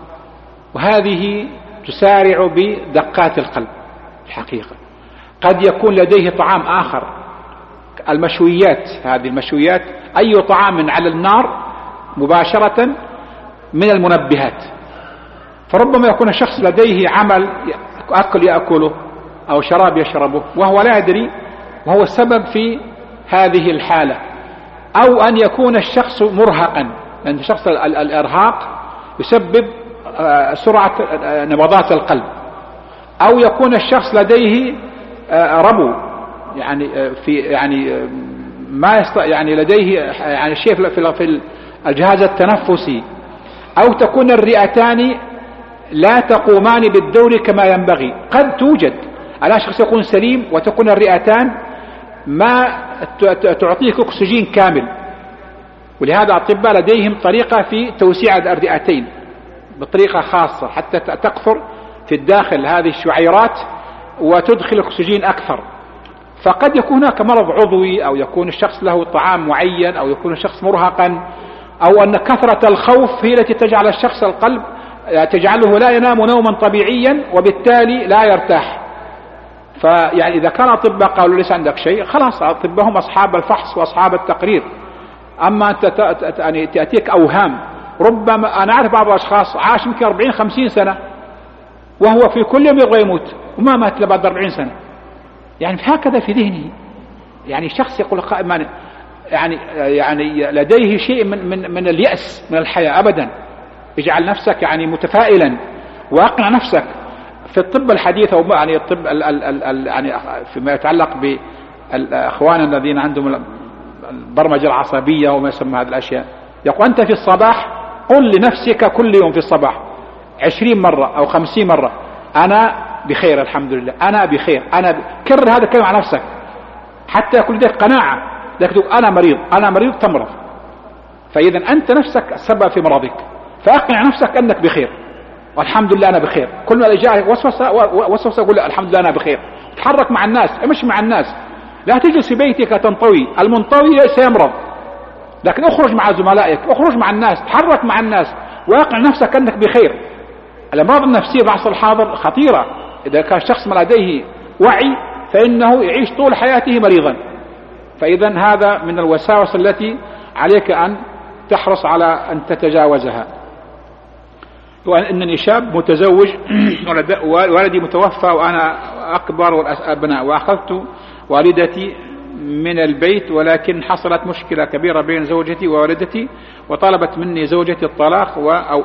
وهذه تسارع بدقات القلب الحقيقة. قد يكون لديه طعام آخر، المشويات، هذه المشويات أي طعام على النار مباشرة من المنبهات، فربما يكون الشخص لديه عمل أكل يأكله أو شراب يشربه وهو لا يدري، وهو السبب في هذه الحالة. أو أن يكون الشخص مرهقا، لأن شخص الإرهاق يسبب سرعة نبضات القلب. أو يكون الشخص لديه ربو، لديه شيء في الجهاز التنفسي. أو تكون الرئتان لا تقومان بالدور كما ينبغي، قد توجد على شخص يكون سليم وتكون الرئتان ما تعطيك أكسجين كامل، ولهذا الأطباء لديهم طريقة في توسيع الرئتين بطريقة خاصة حتى تكثر في الداخل هذه الشعيرات وتدخل أكسجين أكثر. فقد يكون هناك مرض عضوي، أو يكون الشخص له طعام معين، أو يكون الشخص مرهقا، أو أن كثرة الخوف هي التي تجعل الشخص القلب تجعله لا ينام نوما طبيعيا وبالتالي لا يرتاح. إذا كان الأطباء قالوا ليس عندك شيء، خلاص الأطباء هم أصحاب الفحص وأصحاب التقرير. أما أنت تأتيك أوهام. ربما أنا أعرف بعض الأشخاص عاش يمكن 40-50 سنة وهو في كل يوم يبغى يموت وما مات إلا بعد 40 سنة. هكذا في ذهنه. الشخص يقول لديه شيء من اليأس من الحياة أبدا. اجعل نفسك متفائلا وأقنع نفسك. في الطب الحديث أو يعني الطب يعني فيما يتعلق بالأخوان الذين عندهم البرمجة العصبية وما يسمى هذه الأشياء، يقول أنت في الصباح قل لنفسك كل يوم في الصباح 20 مرة أو 50 مرة أنا بخير الحمد لله، أنا بخير، كرر هذا الكلام على نفسك حتى يكون لديك قناعة. لكن أنا مريض، أنا مريض تمرض، فإذا أنت نفسك السبب في مرضك، فأقنع نفسك أنك بخير والحمد لله أنا بخير. كل ما جاء وسوسة قول الحمد لله أنا بخير. تحرك مع الناس، امشي مع الناس، لا تجلس في بيتك تنطوي، المنطوي سيمرض. لكن اخرج مع زملائك، اخرج مع الناس، تحرك مع الناس واقنع نفسك أنك بخير. الأمراض النفسية في العصر الحاضر خطيرة. إذا كان شخص ما لديه وعي فإنه يعيش طول حياته مريضا. فإذا هذا من الوساوس التي عليك أن تحرص على أن تتجاوزها. وأنني شاب متزوج والدي متوفى وأنا أكبر والأبناء، وأخذت والدتي من البيت، ولكن حصلت مشكلة كبيرة بين زوجتي ووالدتي، وطلبت مني زوجتي الطلاق أو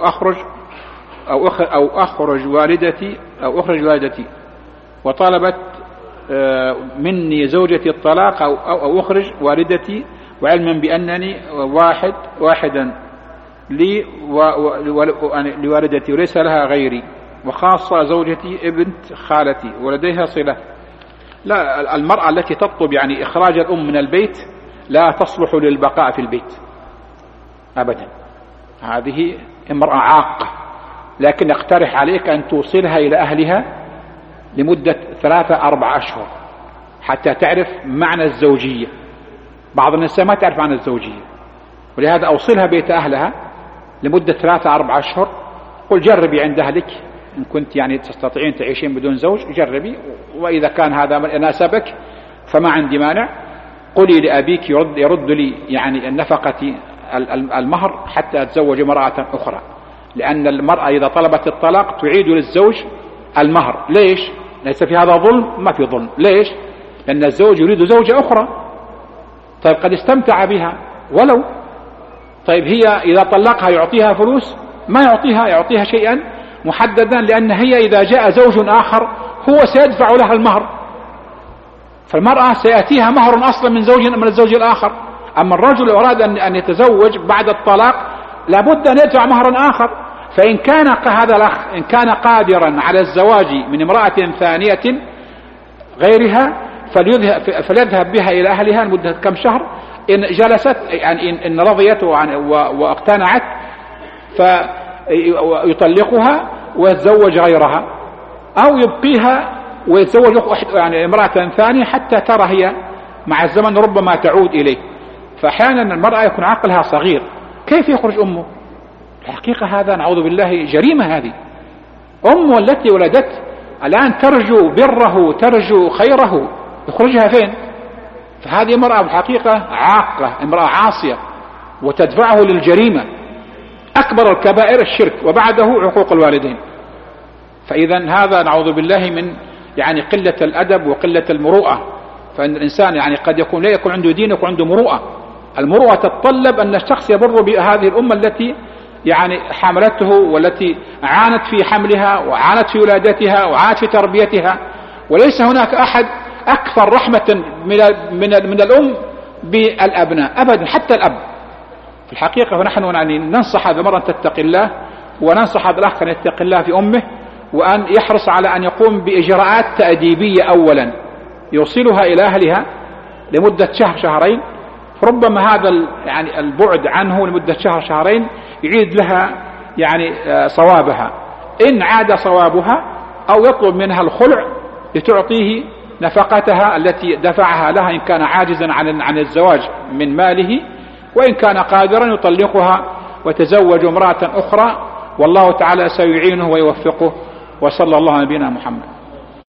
أخرج والدتي، وطلبت مني زوجتي الطلاق أو أخرج والدتي، وعلما بأنني واحدا لي لوالدتي وليس لها غيري، وخاصة زوجتي ابنت خالتي ولديها صلة. لا، المرأة التي تطلب يعني إخراج الأم من البيت لا تصلح للبقاء في البيت أبدا، هذه امرأة عاقة. لكن اقترح عليك أن توصلها إلى أهلها لمدة 3-4 أشهر حتى تعرف معنى الزوجية. بعض النساء ما تعرف معنى الزوجية، ولهذا أوصلها بيت أهلها لمدة 3-4 أشهر. قل جربي عند أهلك إن كنت يعني تستطيعين تعيشين بدون زوج، جربي، وإذا كان هذا يناسبك فما عندي مانع. قولي لأبيك يرد لي يعني النفقة المهر حتى أتزوج امرأة أخرى، لأن المرأة إذا طلبت الطلاق تعيد للزوج المهر. ليش؟ ليس في هذا ظلم؟ ما في ظلم. ليش؟ لأن الزوج يريد زوجة أخرى. طيب قد استمتع بها ولو، طيب هي إذا طلقها يعطيها فلوس؟ ما يعطيها شيئا محددا، لأن هي إذا جاء زوج آخر هو سيدفع لها المهر، فالمرأة سيأتيها مهر أصلا من الزوج الآخر. أما الرجل أراد أن يتزوج بعد الطلاق لابد أن يدفع مهرا آخر. فإن كان هذا الأخ إن كان قادرا على الزواج من امرأة ثانية غيرها فليذهب بها إلى أهلها لمدة كم شهر. إن جلست يعني إن رضيت واقتنعت فيطلقها ويتزوج غيرها، أو يبقيها ويتزوج يعني امرأة ثانية حتى ترى هي مع الزمن ربما تعود إليه. فأحيانا المرأة يكون عقلها صغير، كيف يخرج أمه؟ الحقيقة هذا نعوذ بالله جريمة. هذه أمه التي ولدت الآن ترجو بره ترجو خيره، يخرجها فين؟ فهذه امرأة بالحقيقة عاقة، امرأة عاصية، وتدفعه للجريمة. أكبر الكبائر الشرك وبعده عقوق الوالدين. فإذا هذا نعوذ بالله من يعني قلة الأدب وقلة المروءة. فإن الإنسان يعني قد يكون لا يكون عنده دين، يكون عنده مروءة. المروءة تتطلب أن الشخص يبر بهذه الأمة التي يعني حملته، والتي عانت في حملها وعانت في ولادتها وعانت في تربيتها. وليس هناك أحد أكثر رحمة من الأم بالأبناء أبدا، حتى الأب. في الحقيقة فنحن يعني ننصح هذا مرة تتقي الله، وننصح هذا الأخ أن يتقي الله في أمه، وأن يحرص على أن يقوم بإجراءات تأديبية أولا يوصلها إلى أهلها لمدة شهر-2. فربما هذا يعني البعد عنه لمدة شهر-2 يعيد لها يعني صوابها. إن عاد صوابها أو يطلب منها الخلع لتعطيه نفقتها التي دفعها لها إن كان عاجزا عن الزواج من ماله، وإن كان قادرا يطلقها وتزوج امرأة أخرى، والله تعالى سيعينه ويوفقه. وصلى الله على نبينا محمد.